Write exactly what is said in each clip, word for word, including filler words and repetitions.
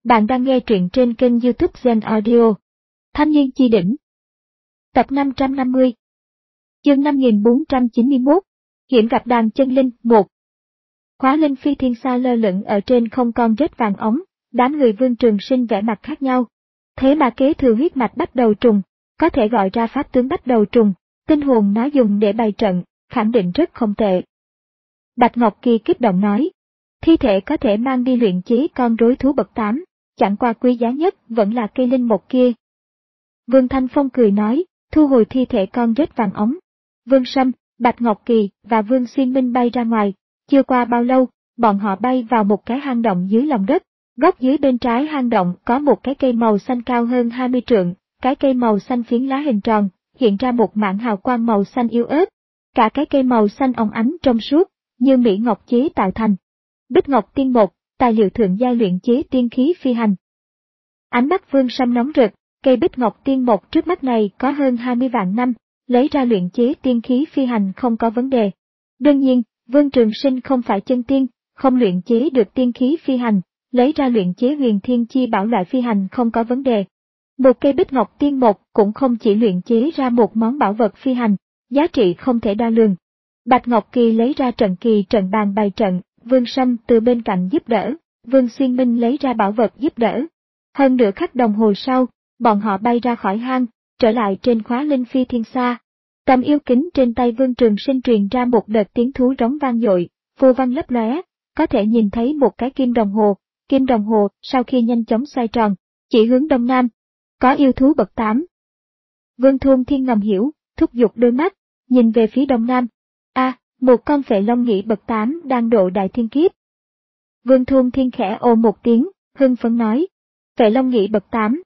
Bạn đang nghe truyện trên kênh YouTube Zen Audio. Thanh niên chi đỉnh. Tập năm trăm năm mươi. Chương năm nghìn bốn trăm chín mươi mốt. Hiểm gặp đàn chân linh một. Khóa linh phi thiên xa lơ lửng ở trên không con rết vàng ống, đám người Vương Trường Sinh vẻ mặt khác nhau. Thế mà kế thừa huyết mạch bắt đầu trùng, có thể gọi ra pháp tướng bắt đầu trùng, tinh hồn nó dùng để bày trận, khẳng định rất không tệ. Bạch Ngọc Kỳ kích động nói, thi thể có thể mang đi luyện chế con rối thú bậc tám. Chẳng qua quý giá nhất vẫn là cây linh một kia. Vương Thanh Phong cười nói, thu hồi thi thể con rết vàng ống. Vương Sâm, Bạch Ngọc Kỳ và Vương Xuyên Minh bay ra ngoài. Chưa qua bao lâu, bọn họ bay vào một cái hang động dưới lòng đất. Góc dưới bên trái hang động có một cái cây màu xanh cao hơn hai mươi trượng, cái cây màu xanh phiến lá hình tròn, hiện ra một mảng hào quang màu xanh yếu ớt. Cả cái cây màu xanh óng ánh trong suốt, như mỹ ngọc chế tạo thành. Bích Ngọc Tiên một, tài liệu thượng giai luyện chế tiên khí phi hành. Ánh mắt Vương Sâm nóng rực, cây Bích Ngọc Tiên một trước mắt này có hơn hai mươi vạn năm, lấy ra luyện chế tiên khí phi hành không có vấn đề. Đương nhiên, Vương Trường Sinh không phải chân tiên, không luyện chế được tiên khí phi hành, lấy ra luyện chế huyền thiên chi bảo loại phi hành không có vấn đề. Một cây Bích Ngọc Tiên một cũng không chỉ luyện chế ra một món bảo vật phi hành, giá trị không thể đo lường. Bạch Ngọc Kỳ lấy ra trận kỳ trận bàn bày trận, Vương Sâm từ bên cạnh giúp đỡ, Vương Xuyên Minh lấy ra bảo vật giúp đỡ. Hơn nửa khắc đồng hồ sau, bọn họ bay ra khỏi hang, trở lại trên khóa linh phi thiên xa. Tầm yêu kính trên tay Vương Trường Sinh truyền ra một đợt tiếng thú rống vang dội, phù văn lấp lóe, có thể nhìn thấy một cái kim đồng hồ, kim đồng hồ sau khi nhanh chóng xoay tròn, chỉ hướng đông nam. Có yêu thú bậc tám. Vương Thôn Thiên ngầm hiểu, thúc giục đôi mắt, nhìn về phía đông nam. A, à, một con phệ long nhĩ bậc tám đang độ đại thiên kiếp. Vương Thôn Thiên khẽ ồ một tiếng, hưng phấn nói. Phệ long nhĩ bậc tám.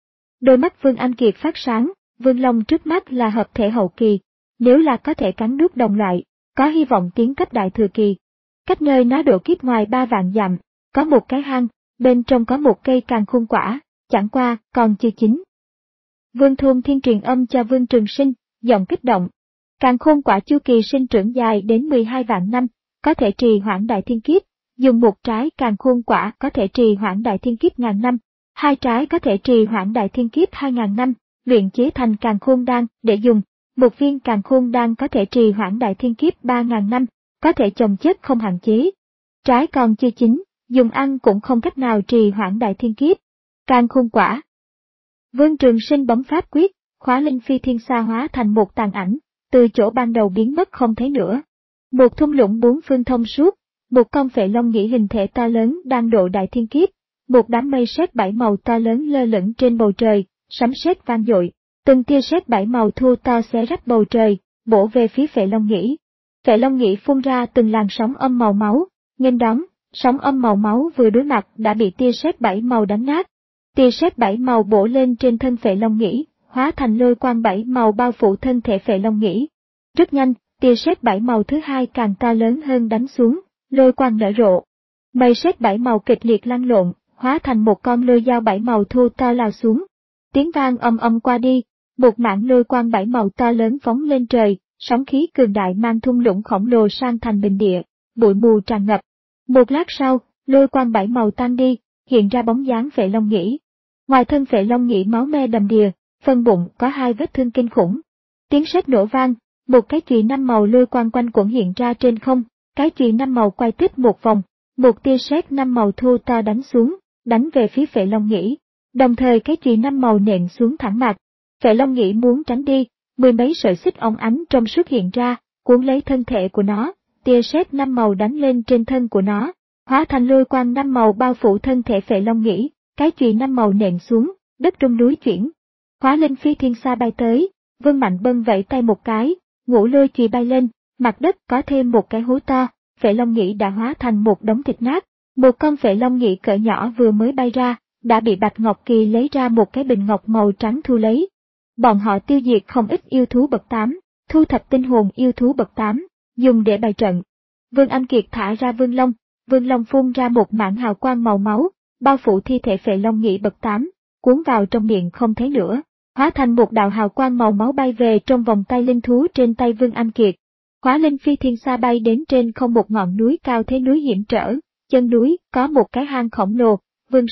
Đôi mắt Vương Anh Kiệt phát sáng, Vương Long trước mắt là hợp thể hậu kỳ, nếu là có thể cắn nuốt đồng loại, có hy vọng tiến cấp đại thừa kỳ. Cách nơi nó độ kiếp ngoài ba vạn dặm, có một cái hang, bên trong có một cây càn khôn quả, chẳng qua còn chưa chín. Vương Thôn Thiên truyền âm cho Vương Trường Sinh, giọng kích động. Càn khôn quả chu kỳ sinh trưởng dài đến mười hai vạn năm, có thể trì hoãn đại thiên kiếp, dùng một trái càn khôn quả có thể trì hoãn đại thiên kiếp ngàn năm, hai trái có thể trì hoãn đại thiên kiếp hai ngàn năm, luyện chế thành càn khôn đan để dùng, một viên càn khôn đan có thể trì hoãn đại thiên kiếp ba ngàn năm, có thể trồng chất không hạn chế. Trái còn chưa chín, dùng ăn cũng không cách nào trì hoãn đại thiên kiếp. Càn khôn quả. Vương Trường Sinh bấm pháp quyết, khóa linh phi thiên xa hóa thành một tàn ảnh, từ chỗ ban đầu biến mất không thấy nữa. Một thung lũng bốn phương thông suốt, một con phệ long nhĩ hình thể to lớn đang độ đại thiên kiếp, một đám mây sét bảy màu to lớn lơ lửng trên bầu trời, sấm sét vang dội, từng tia sét bảy màu thô to xé rách bầu trời, bổ về phía phệ long nhĩ. Phệ long nhĩ phun ra từng làn sóng âm màu máu, nghênh đón, sóng âm màu máu vừa đối mặt đã bị tia sét bảy màu đánh nát. Tia sét bảy màu bổ lên trên thân phệ long nhĩ, hóa thành lôi quang bảy màu bao phủ thân thể phệ long nhĩ. Rất nhanh, tia sét bảy màu thứ hai càng to lớn hơn đánh xuống, lôi quang nở rộ. Mây sét bảy màu kịch liệt lăn lộn, hóa thành một con lôi dao bảy màu thô to lao xuống. Tiếng vang ầm ầm qua đi, một mảng lôi quang bảy màu to lớn phóng lên trời, sóng khí cường đại mang thung lũng khổng lồ sang thành bình địa, bụi mù tràn ngập. Một lát sau, lôi quang bảy màu tan đi, hiện ra bóng dáng phệ long nhĩ. Ngoài thân phệ long nhĩ máu me đầm đìa, phần bụng có hai vết thương kinh khủng. Tiếng sét nổ vang, một cái chùy năm màu lôi quang quanh quẩn hiện ra trên không, cái chùy năm màu quay tiếp một vòng, một tia sét năm màu thô to đánh xuống, đánh về phía phệ long nhĩ. Đồng thời cái chùy năm màu nện xuống thẳng mặt. Phệ long nhĩ muốn tránh đi, mười mấy sợi xích óng ánh trong suốt hiện ra, cuốn lấy thân thể của nó, tia sét năm màu đánh lên trên thân của nó, hóa thành lôi quang năm màu bao phủ thân thể phệ long nhĩ, cái chùy năm màu nện xuống, đất rung núi chuyển. Khóa linh phi thiên xa bay tới, Vương Mạnh Bân vẫy tay một cái, ngũ lôi chùy bay lên, mặt đất có thêm một cái hố to, phệ long nhĩ đã hóa thành một đống thịt nát. Một con phệ long nhĩ cỡ nhỏ vừa mới bay ra, đã bị Bạch Ngọc Kỳ lấy ra một cái bình ngọc màu trắng thu lấy. Bọn họ tiêu diệt không ít yêu thú bậc tám, thu thập tinh hồn yêu thú bậc tám, dùng để bày trận. Vương Anh Kiệt thả ra Vương Long, Vương Long phun ra một mảng hào quang màu máu, bao phủ thi thể phệ long nhĩ bậc tám, cuốn vào trong miệng không thấy nữa, hóa thành một đạo hào quang màu máu bay về trong vòng tay linh thú trên tay Vương Anh Kiệt. Khóa linh phi thiên xa bay đến trên không một ngọn núi cao thế núi hiểm trở, chân núi có một cái hang khổng lồ, Vương Sâm,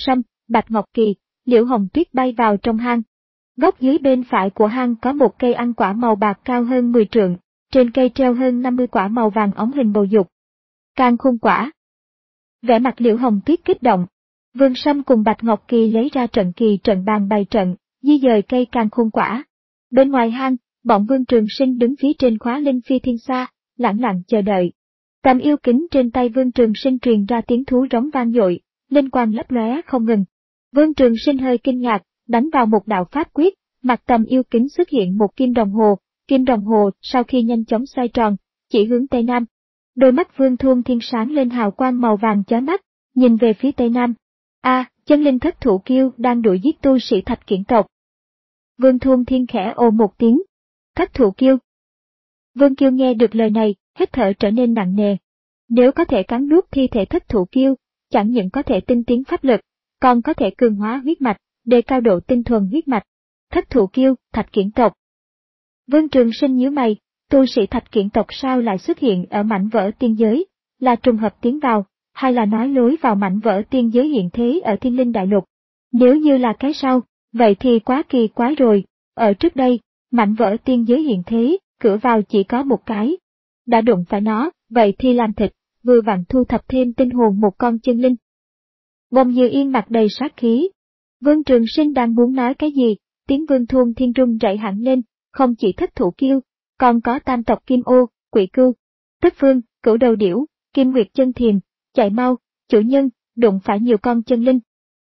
Bạch Ngọc Kỳ, Liễu Hồng Tuyết bay vào trong hang. Góc dưới bên phải của hang có một cây ăn quả màu bạc cao hơn mười trượng, trên cây treo hơn năm mươi quả màu vàng óng hình bầu dục. Càn khôn quả. Vẻ mặt Liễu Hồng Tuyết kích động. Vương Sâm cùng Bạch Ngọc Kỳ lấy ra trận kỳ trận bàn bày trận, di dời cây càn khôn quả. Bên ngoài hang, bọn Vương Trường Sinh đứng phía trên khóa linh phi thiên xa, lặng lặng chờ đợi. Tầm yêu kính trên tay Vương Trường Sinh truyền ra tiếng thú rống vang dội, linh quang lấp lóe không ngừng. Vương Trường Sinh hơi kinh ngạc, đánh vào một đạo pháp quyết, mặt tầm yêu kính xuất hiện một kim đồng hồ, kim đồng hồ sau khi nhanh chóng xoay tròn, chỉ hướng tây nam. Đôi mắt Vương Thuôn Thiên sáng lên hào quang màu vàng chói mắt, nhìn về phía tây nam. A, à, chân linh thất thủ kiêu đang đuổi giết tu sĩ Thạch Kiển tộc. Vương Thuôn Thiên khẽ ồ một tiếng. Thất thủ kiêu. Vương Kiêu nghe được lời này, hít thở trở nên nặng nề. Nếu có thể cắn nuốt thi thể thất thủ kiêu, chẳng những có thể tinh tiến pháp lực, còn có thể cường hóa huyết mạch, đề cao độ tinh thuần huyết mạch. Thất thủ kiêu, Thạch Kiển tộc. Vương Trường Sinh nhíu mày, tu sĩ Thạch Kiển tộc sao lại xuất hiện ở mảnh vỡ tiên giới, là trùng hợp tiến vào, hay là nói lối vào mảnh vỡ tiên giới hiện thế ở Thiên Linh Đại Lục? Nếu như là cái sau, vậy thì quá kỳ quái rồi, ở trước đây, mảnh vỡ tiên giới hiện thế, cửa vào chỉ có một cái. Đã đụng phải nó, vậy thì làm thịt, vừa vặn thu thập thêm tinh hồn một con chân linh. Bông Như Yên mặt đầy sát khí. Vương Trường Sinh đang muốn nói cái gì, tiếng Vương Thuôn Thiên rung rẩy hẳn lên, không chỉ thất thủ kiêu, còn có tam tộc Kim Ô, Quỷ Cưu, Tất Phương, Cửu Đầu Điểu, Kim Nguyệt Chân Thiềm, chạy mau, chủ nhân, đụng phải nhiều con chân linh.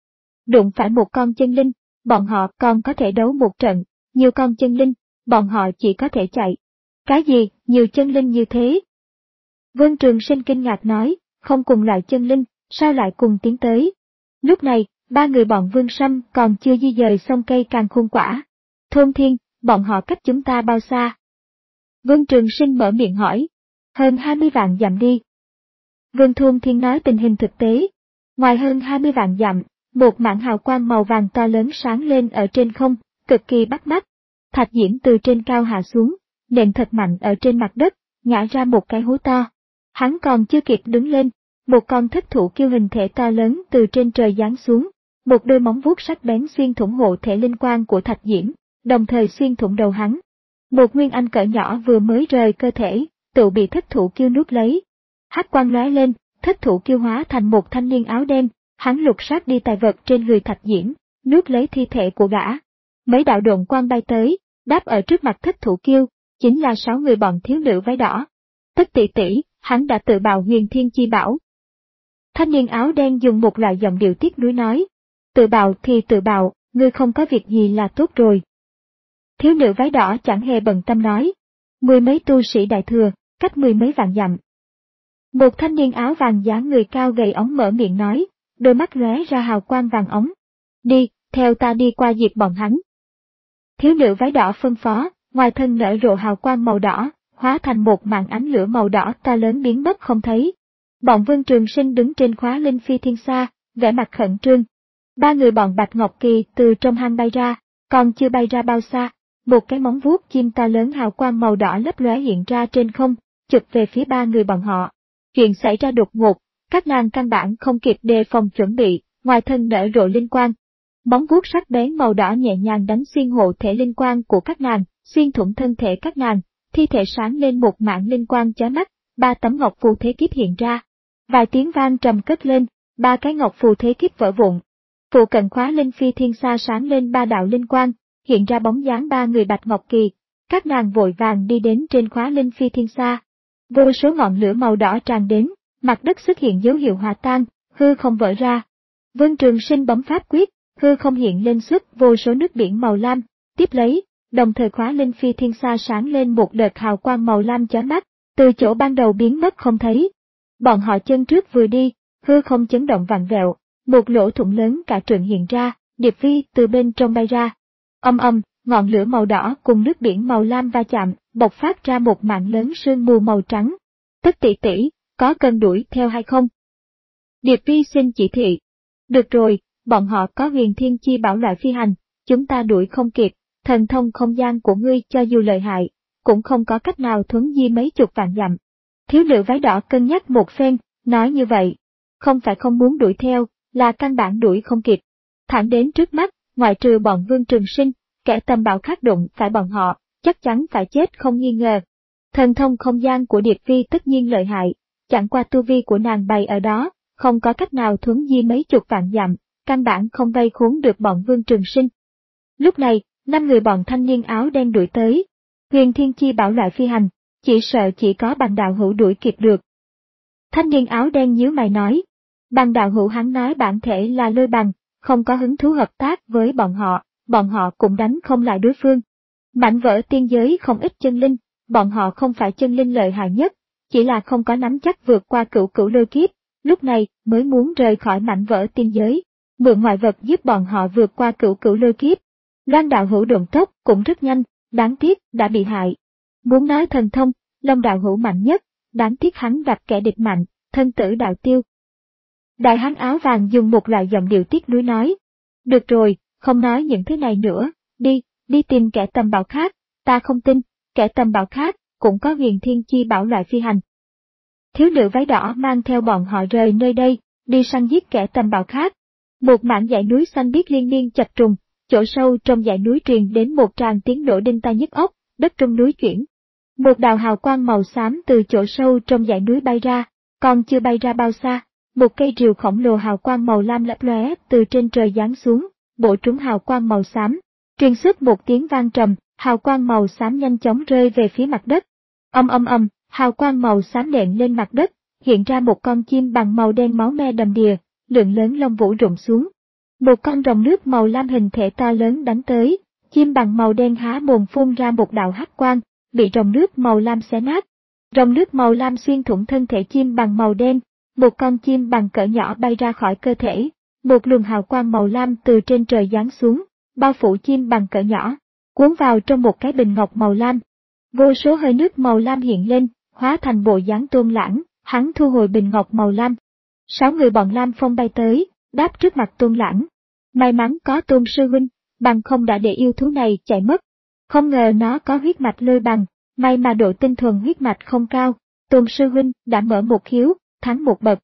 Đụng phải một con chân linh, bọn họ còn có thể đấu một trận, nhiều con chân linh, bọn họ chỉ có thể chạy. Cái gì, nhiều chân linh như thế? Vương Trường Sinh kinh ngạc nói, không cùng loại chân linh, sao lại cùng tiến tới? Lúc này, ba người bọn Vương Sâm còn chưa di dời xong cây càn khôn quả. Thôn Thiên, bọn họ cách chúng ta bao xa? Vương Trường Sinh mở miệng hỏi. Hơn hai mươi vạn dặm đi. Vương Thôn Thiên nói tình hình thực tế. Ngoài hơn hai mươi vạn dặm, một mảng hào quang màu vàng to lớn sáng lên ở trên không, cực kỳ bắt mắt. Thạch Diễm từ trên cao hạ xuống, nện thật mạnh ở trên mặt đất, ngã ra một cái hố to. Hắn còn chưa kịp đứng lên, một con thất thủ kiêu hình thể to lớn từ trên trời giáng xuống, một đôi móng vuốt sắc bén xuyên thủng hộ thể linh quang của Thạch Diễm, đồng thời xuyên thủng đầu hắn. Một nguyên anh cỡ nhỏ vừa mới rời cơ thể, tự bị thất thủ kiêu nuốt lấy. Hắc quang lóe lên, thất thủ kiêu hóa thành một thanh niên áo đen, hắn lục soát đi tài vật trên người Thạch Diễm, nuốt lấy thi thể của gã. Mấy đạo độn quang bay tới, đáp ở trước mặt thất thủ kiêu, chính là sáu người bọn thiếu nữ váy đỏ. Tất tỷ tỷ, hắn đã tự bào huyền thiên chi bảo. Thanh niên áo đen dùng một loại giọng điệu tiếc nuối nói. Tự bào thì tự bào, ngươi không có việc gì là tốt rồi. Thiếu nữ váy đỏ chẳng hề bận tâm nói. Mười mấy tu sĩ đại thừa, cách mười mấy vạn dặm. Một thanh niên áo vàng dáng người cao gầy ống mở miệng nói, đôi mắt lóe ra hào quang vàng ống. Đi, theo ta đi qua diệt bọn hắn. Thiếu nữ váy đỏ phân phó, ngoài thân nở rộ hào quang màu đỏ, hóa thành một màn ánh lửa màu đỏ to lớn biến mất không thấy. Bọn Vương Trường Sinh đứng trên khóa linh phi thiên xa, vẻ mặt khẩn trương. Ba người bọn Bạch Ngọc Kỳ từ trong hang bay ra, còn chưa bay ra bao xa, một cái móng vuốt chim to lớn hào quang màu đỏ lấp lóe hiện ra trên không, chụp về phía ba người bọn họ. Chuyện xảy ra đột ngột, các nàng căn bản không kịp đề phòng chuẩn bị, ngoài thân nở rộ linh quang. Móng vuốt sắc bén màu đỏ nhẹ nhàng đánh xuyên hộ thể linh quang của các nàng, xuyên thủng thân thể các nàng, thi thể sáng lên một mảng linh quang chói mắt, ba tấm ngọc phù thế kiếp hiện ra. Vài tiếng vang trầm cất lên, ba cái ngọc phù thế kiếp vỡ vụn. Phụ cận khóa linh phi thiên xa sáng lên ba đạo linh quang, hiện ra bóng dáng ba người Bạch Ngọc Kỳ. Các nàng vội vàng đi đến trên khóa linh phi thiên xa. Vô số ngọn lửa màu đỏ tràn đến, mặt đất xuất hiện dấu hiệu hòa tan, hư không vỡ ra. Vương Trường Sinh bấm pháp quyết, hư không hiện lên xuất vô số nước biển màu lam, tiếp lấy, đồng thời khóa linh phi thiên xa sáng lên một đợt hào quang màu lam chói mắt, từ chỗ ban đầu biến mất không thấy. Bọn họ chân trước vừa đi, hư không chấn động vặn vẹo, một lỗ thủng lớn cả trượng hiện ra, Điệp Vi từ bên trong bay ra. Âm âm, ngọn lửa màu đỏ cùng nước biển màu lam va chạm, bộc phát ra một mảng lớn sương mù màu trắng. Tất tỷ tỷ, có cần đuổi theo hay không? Điệp Vi xin chỉ thị. Được rồi, bọn họ có huyền thiên chi bảo loại phi hành, chúng ta đuổi không kịp, thần thông không gian của ngươi cho dù lợi hại, cũng không có cách nào thuấn di mấy chục vạn dặm. Thiếu nữ váy đỏ cân nhắc một phen, nói như vậy. Không phải không muốn đuổi theo, là căn bản đuổi không kịp. Thẳng đến trước mắt, ngoại trừ bọn Vương Trường Sinh, kẻ tầm bạo khác đụng phải bọn họ, chắc chắn phải chết không nghi ngờ. Thần thông không gian của Điệp Vi tất nhiên lợi hại, chẳng qua tu vi của nàng bày ở đó, không có cách nào thuấn di mấy chục vạn dặm, căn bản không vây khốn được bọn Vương Trường Sinh. Lúc này, năm người bọn thanh niên áo đen đuổi tới. Huyền Thiên Chi bảo loại phi hành, chỉ sợ chỉ có Bằng đạo hữu đuổi kịp được. Thanh niên áo đen nhíu mày nói. Bằng đạo hữu hắn nói bản thể là Lôi Bằng, không có hứng thú hợp tác với bọn họ, bọn họ cũng đánh không lại đối phương. Mảnh vỡ tiên giới không ít chân linh, bọn họ không phải chân linh lợi hại nhất, chỉ là không có nắm chắc vượt qua cửu cửu lôi kiếp, lúc này mới muốn rời khỏi mảnh vỡ tiên giới, mượn ngoại vật giúp bọn họ vượt qua cửu cửu lôi kiếp. Loan đạo hữu độn tốc cũng rất nhanh, đáng tiếc đã bị hại. Muốn nói thần thông, Long đạo hữu mạnh nhất, đáng tiếc hắn gặp kẻ địch mạnh, thân tử đạo tiêu. Đại hán áo vàng dùng một loại giọng điệu tiếc nuối nói. Được rồi, không nói những thứ này nữa, đi, đi tìm kẻ tầm bảo khác, ta không tin, kẻ tầm bảo khác, cũng có Huyền Thiên Chi bảo loại phi hành. Thiếu nữ váy đỏ mang theo bọn họ rời nơi đây, đi săn giết kẻ tầm bảo khác. Một mảng dãy núi xanh biếc liên miên chập trùng, chỗ sâu trong dãy núi truyền đến một tràng tiếng nổ đinh tai nhức óc, đất trong núi chuyển. Một đạo hào quang màu xám từ chỗ sâu trong dãy núi bay ra, còn chưa bay ra bao xa, một cây rìu khổng lồ hào quang màu lam lấp lóe từ trên trời giáng xuống, bổ trúng hào quang màu xám, truyền xuất một tiếng vang trầm, hào quang màu xám nhanh chóng rơi về phía mặt đất. Ầm ầm ầm, hào quang màu xám nện lên mặt đất, hiện ra một con chim bằng màu đen máu me đầm đìa, lượng lớn lông vũ rụng xuống. Một con rồng nước màu lam hình thể to lớn đánh tới, chim bằng màu đen há mồm phun ra một đạo hắc quang, bị rồng nước màu lam xé nát. Rồng nước màu lam xuyên thủng thân thể chim bằng màu đen, một con chim bằng cỡ nhỏ bay ra khỏi cơ thể, một luồng hào quang màu lam từ trên trời giáng xuống, bao phủ chim bằng cỡ nhỏ, cuốn vào trong một cái bình ngọc màu lam. Vô số hơi nước màu lam hiện lên, hóa thành bộ dáng Tôn Lãng, hắn thu hồi bình ngọc màu lam. Sáu người bọn Lam Phong bay tới, đáp trước mặt Tôn Lãng. May mắn có Tôn sư huynh, bằng không đã để yêu thú này chạy mất. Không ngờ nó có huyết mạch Lôi Bằng, may mà độ tinh thuần huyết mạch không cao, Tôn sư huynh đã mở một khiếu, thắng một bậc.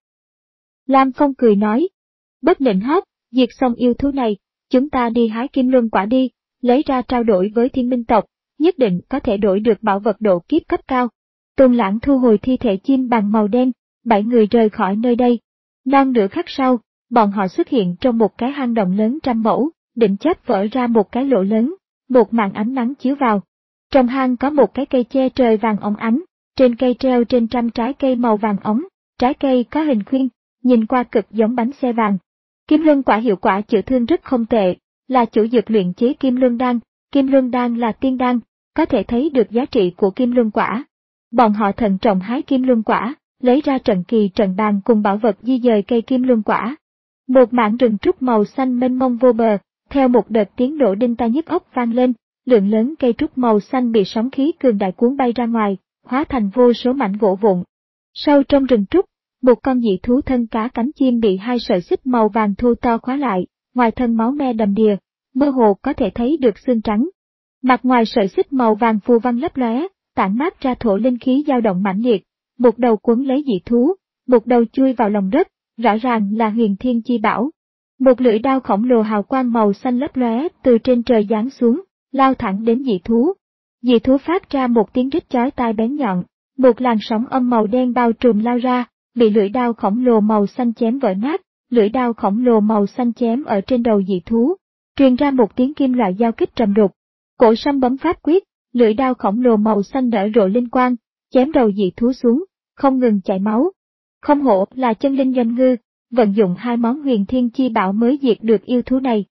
Lam Phong cười nói, bất định hót, diệt xong yêu thú này, chúng ta đi hái kim luân quả đi, lấy ra trao đổi với thiên minh tộc, nhất định có thể đổi được bảo vật độ kiếp cấp cao. Tôn Lãng thu hồi thi thể chim bằng màu đen, bảy người rời khỏi nơi đây. Non nửa khắc sau, bọn họ xuất hiện trong một cái hang động lớn trăm mẫu, định chớp vỡ ra một cái lỗ lớn, một màn ánh nắng chiếu vào. Trong hang có một cái cây che trời vàng óng ánh, trên cây treo trên trăm trái cây màu vàng óng, trái cây có hình khuyên, nhìn qua cực giống bánh xe vàng. Kim luân quả hiệu quả chữa thương rất không tệ, là chủ dược luyện chế kim luân đan, kim luân đan là tiên đan, có thể thấy được giá trị của kim luân quả. Bọn họ thận trọng hái kim luân quả, lấy ra trận kỳ trận bàn cùng bảo vật di dời cây kim luân quả. Một mảng rừng trúc màu xanh mênh mông vô bờ, theo một đợt tiếng nổ đinh tai nhức óc vang lên, lượng lớn cây trúc màu xanh bị sóng khí cường đại cuốn bay ra ngoài, hóa thành vô số mảnh gỗ vụn. Sâu trong rừng trúc, một con dị thú thân cá cánh chim bị hai sợi xích màu vàng thô to khóa lại, ngoài thân máu me đầm đìa, mơ hồ có thể thấy được xương trắng. Mặt ngoài sợi xích màu vàng phù văn lấp lóe, tản mát ra thổ linh khí dao động mãnh liệt, một đầu quấn lấy dị thú, một đầu chui vào lòng đất, rõ ràng là Huyền Thiên Chi bảo. Một lưỡi đao khổng lồ hào quang màu xanh lấp lóe từ trên trời giáng xuống, lao thẳng đến dị thú. Dị thú phát ra một tiếng rít chói tai bén nhọn, một làn sóng âm màu đen bao trùm lao ra, bị lưỡi đao khổng lồ màu xanh chém vỡ nát, lưỡi đao khổng lồ màu xanh chém ở trên đầu dị thú, truyền ra một tiếng kim loại giao kích trầm đục. Cổ Sâm bấm pháp quyết, lưỡi đao khổng lồ màu xanh nở rộ linh quang, chém đầu dị thú xuống, không ngừng chảy máu. Không hổ là chân linh doanh ngư, vận dụng hai món Huyền Thiên Chi bảo mới diệt được yêu thú này.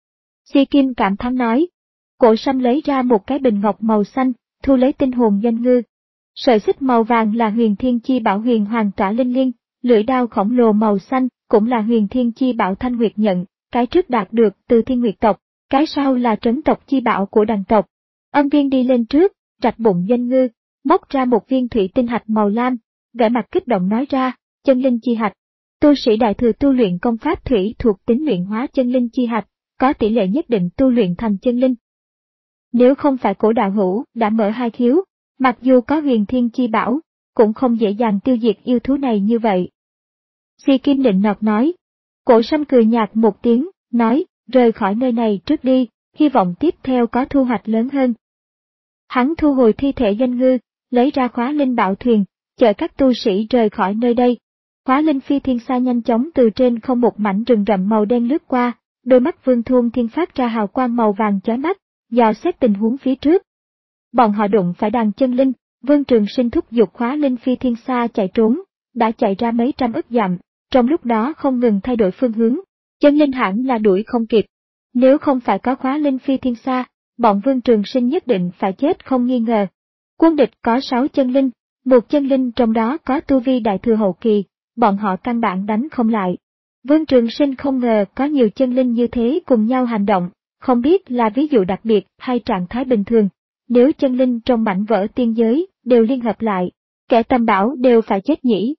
Si Kim cảm thán nói. Cổ Sâm lấy ra một cái bình ngọc màu xanh, thu lấy tinh hồn doanh ngư. Sợi xích màu vàng là Huyền Thiên Chi bảo Huyền Hoàng Tỏa Linh Liên, lưỡi đao khổng lồ màu xanh cũng là Huyền Thiên Chi bảo Thanh Nguyệt Nhận, cái trước đạt được từ Thiên Nguyệt tộc, cái sau là trấn tộc chi bảo của Đằng tộc. Ân Viên đi lên trước, rạch bụng doanh ngư, móc ra một viên thủy tinh hạch màu lam, vẻ mặt kích động nói ra, chân linh chi hạch. Tu sĩ đại thừa tu luyện công pháp thủy thuộc tính luyện hóa chân linh chi hạch, có tỷ lệ nhất định tu luyện thành chân linh. Nếu không phải Cổ đạo hữu đã mở hai khiếu, mặc dù có Huyền Thiên Chi bảo, cũng không dễ dàng tiêu diệt yêu thú này như vậy. Si Kim định nọt nói. Cổ Sâm cười nhạt một tiếng, nói, rời khỏi nơi này trước đi, hy vọng tiếp theo có thu hoạch lớn hơn. Hắn thu hồi thi thể doanh ngư, lấy ra khóa linh bảo thuyền, chở các tu sĩ rời khỏi nơi đây. Khóa linh phi thiên xa nhanh chóng từ trên không một mảnh rừng rậm màu đen lướt qua, đôi mắt Vương Thôn Thiên phát ra hào quang màu vàng chói mắt, dò xét tình huống phía trước. Bọn họ đụng phải đàn chân linh, Vương Trường Sinh thúc giục khóa linh phi thiên xa chạy trốn, đã chạy ra mấy trăm ức dặm, trong lúc đó không ngừng thay đổi phương hướng, chân linh hẳn là đuổi không kịp. Nếu không phải có khóa linh phi thiên xa, bọn Vương Trường Sinh nhất định phải chết không nghi ngờ. Quân địch có sáu chân linh, một chân linh trong đó có tu vi đại thừa hậu kỳ, bọn họ căn bản đánh không lại. Vương Trường Sinh không ngờ có nhiều chân linh như thế cùng nhau hành động, không biết là ví dụ đặc biệt hay trạng thái bình thường. Nếu chân linh trong mảnh vỡ tiên giới đều liên hợp lại, kẻ tầm bảo đều phải chết nhỉ.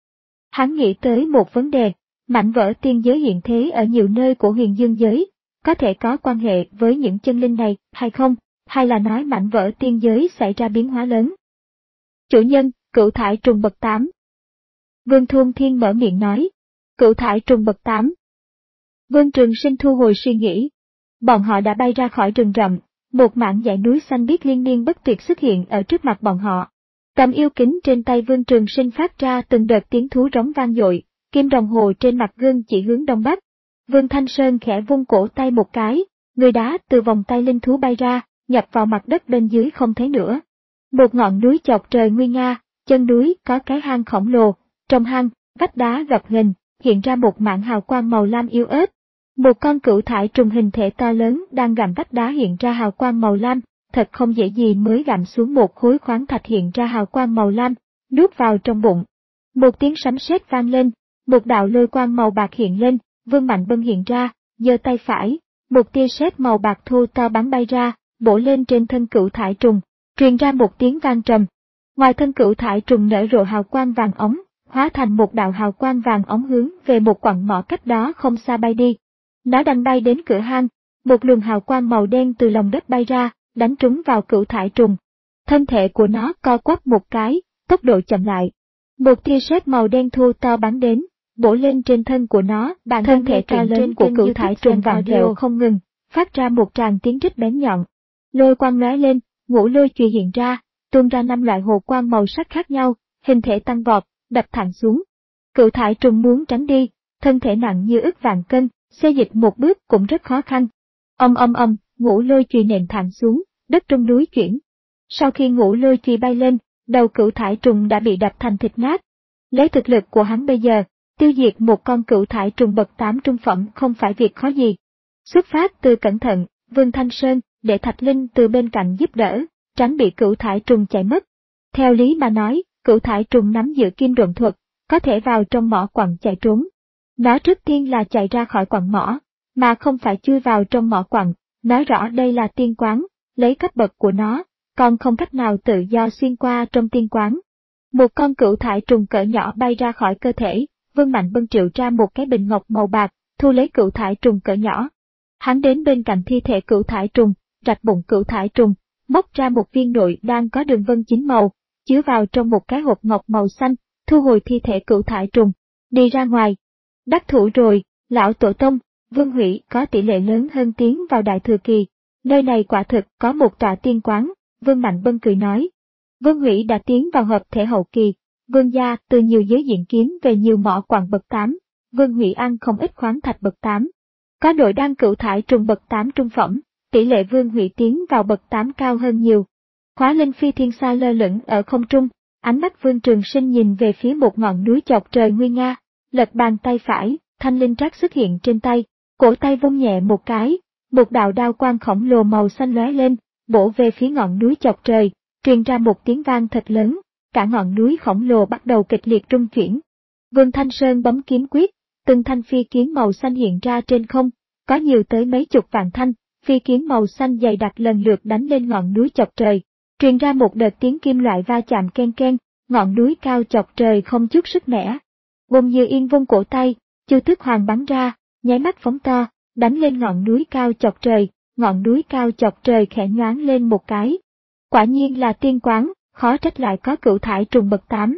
Hắn nghĩ tới một vấn đề, mảnh vỡ tiên giới hiện thế ở nhiều nơi của huyền dương giới, có thể có quan hệ với những chân linh này hay không, hay là nói mảnh vỡ tiên giới xảy ra biến hóa lớn. Chủ nhân, cửu thải trùng bậc tám. Vương Thôn Thiên mở miệng nói, cửu thải trùng bậc tám. Vương Trường Sinh thu hồi suy nghĩ. Bọn họ đã bay ra khỏi rừng rậm, một mảng dãy núi xanh biếc liên miên bất tuyệt xuất hiện ở trước mặt bọn họ. Cầm yêu kính trên tay Vương Trường Sinh phát ra từng đợt tiếng thú rống vang dội, kim đồng hồ trên mặt gương chỉ hướng đông bắc. Vương Thanh Sơn khẽ vung cổ tay một cái, người đá từ vòng tay linh thú bay ra, nhập vào mặt đất bên dưới không thấy nữa. Một ngọn núi chọc trời nguy nga, chân núi có cái hang khổng lồ, trong hang, vách đá gập ghềnh, hiện ra một mảng hào quang màu lam yếu ớt. Một con cửu thải trùng hình thể to lớn đang gặm vách đá hiện ra hào quang màu lam, thật không dễ gì mới gặm xuống một khối khoáng thạch hiện ra hào quang màu lam, nuốt vào trong bụng. Một tiếng sấm sét vang lên, một đạo lôi quang màu bạc hiện lên, Vương Mạnh Bân hiện ra, giơ tay phải, một tia sét màu bạc thô to bắn bay ra, bổ lên trên thân cửu thải trùng, truyền ra một tiếng vang trầm. Ngoài thân cửu thải trùng nở rộ hào quang vàng ống, hóa thành một đạo hào quang vàng ống hướng về một quặng mỏ cách đó không xa bay đi. Nó đang bay đến cửa hang, một luồng hào quang màu đen từ lòng đất bay ra, đánh trúng vào cửu thải trùng. Thân thể của nó co quắp một cái, tốc độ chậm lại. Một tia sét màu đen thô to bắn đến, bổ lên trên thân của nó, bản thân thể to lớn của cửu thải trùng vặn vẹo không ngừng, phát ra một tràng tiếng rít bén nhọn. Lôi quang lóe lên, ngũ lôi chùy hiện ra, tuôn ra năm loại hồ quang màu sắc khác nhau, hình thể tăng vọt, đập thẳng xuống. Cửu thải trùng muốn tránh đi, thân thể nặng như ức vạn cân, xê dịch một bước cũng rất khó khăn. Ầm ầm ầm, ngũ lôi chùy nện thẳng xuống, đất trong núi chuyển. Sau khi ngũ lôi chùy bay lên, đầu cửu thải trùng đã bị đập thành thịt nát. Lấy thực lực của hắn bây giờ, tiêu diệt một con cửu thải trùng bậc tám trung phẩm không phải việc khó gì. Xuất phát từ cẩn thận, Vương Thanh Sơn để Thạch Linh từ bên cạnh giúp đỡ, tránh bị cửu thải trùng chạy mất. Theo lý mà nói, cửu thải trùng nắm giữ kim độn thuật, có thể vào trong mỏ quặng chạy trốn. Nó trước tiên là chạy ra khỏi quặng mỏ, mà không phải chui vào trong mỏ quặng, nói rõ đây là tiên quán, lấy cấp bậc của nó, còn không cách nào tự do xuyên qua trong tiên quán. Một con cửu thải trùng cỡ nhỏ bay ra khỏi cơ thể, Vương Mạnh Bân triệu ra một cái bình ngọc màu bạc, thu lấy cửu thải trùng cỡ nhỏ. Hắn đến bên cạnh thi thể cửu thải trùng, rạch bụng cửu thải trùng, móc ra một viên nội đang có đường vân chín màu, chứa vào trong một cái hộp ngọc màu xanh, thu hồi thi thể cửu thải trùng, đi ra ngoài. Đắc thủ rồi, lão tổ tông, Vương Hủy có tỷ lệ lớn hơn tiến vào đại thừa kỳ. Nơi này quả thực có một tọa tiên quán, Vương Mạnh Bân cười nói. Vương Hủy đã tiến vào hợp thể hậu kỳ, Vương gia từ nhiều giới diện kiếm về nhiều mỏ quặng bậc tám, Vương Hủy ăn không ít khoáng thạch bậc tám. Có nội đan cửu thải trùng bậc tám trung phẩm, tỷ lệ Vương Hủy tiến vào bậc tám cao hơn nhiều. Khóa linh phi thiên xa lơ lửng ở không trung, ánh mắt Vương Trường Sinh nhìn về phía một ngọn núi chọc trời nguy nga, lật bàn tay phải, thanh linh trác xuất hiện trên tay, cổ tay vung nhẹ một cái, một đạo đao quang khổng lồ màu xanh lóe lên, bổ về phía ngọn núi chọc trời, truyền ra một tiếng vang thật lớn, cả ngọn núi khổng lồ bắt đầu kịch liệt rung chuyển. Vương Thanh Sơn bấm kiếm quyết, từng thanh phi kiếm màu xanh hiện ra trên không, có nhiều tới mấy chục vạn thanh, phi kiếm màu xanh dày đặc lần lượt đánh lên ngọn núi chọc trời, truyền ra một đợt tiếng kim loại va chạm ken ken, ngọn núi cao chọc trời không chút sức mẻ. Bông Như Yên vung cổ tay, Chu Tước Hoàng bắn ra, nháy mắt phóng to, đánh lên ngọn núi cao chọc trời, ngọn núi cao chọc trời khẽ nhoáng lên một cái. Quả nhiên là tiên quán, khó trách lại có cửu thải trùng bậc tám.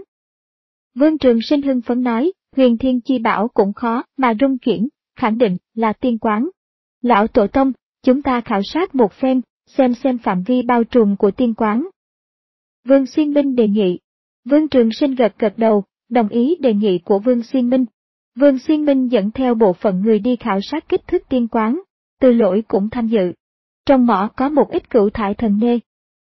Vương Trường Sinh hưng phấn nói, huyền thiên chi bảo cũng khó mà rung chuyển, khẳng định là tiên quán. Lão Tổ Tông, chúng ta khảo sát một phen, xem xem phạm vi bao trùm của tiên quán. Vương Xuyên Minh đề nghị. Vương Trường Sinh gật gật đầu, đồng ý đề nghị của Vương Xuyên Minh. Vương Xuyên Minh dẫn theo bộ phận người đi khảo sát kích thước tiên quán, Từ Lỗi cũng tham dự. Trong mỏ có một ít cửu thải thần nê.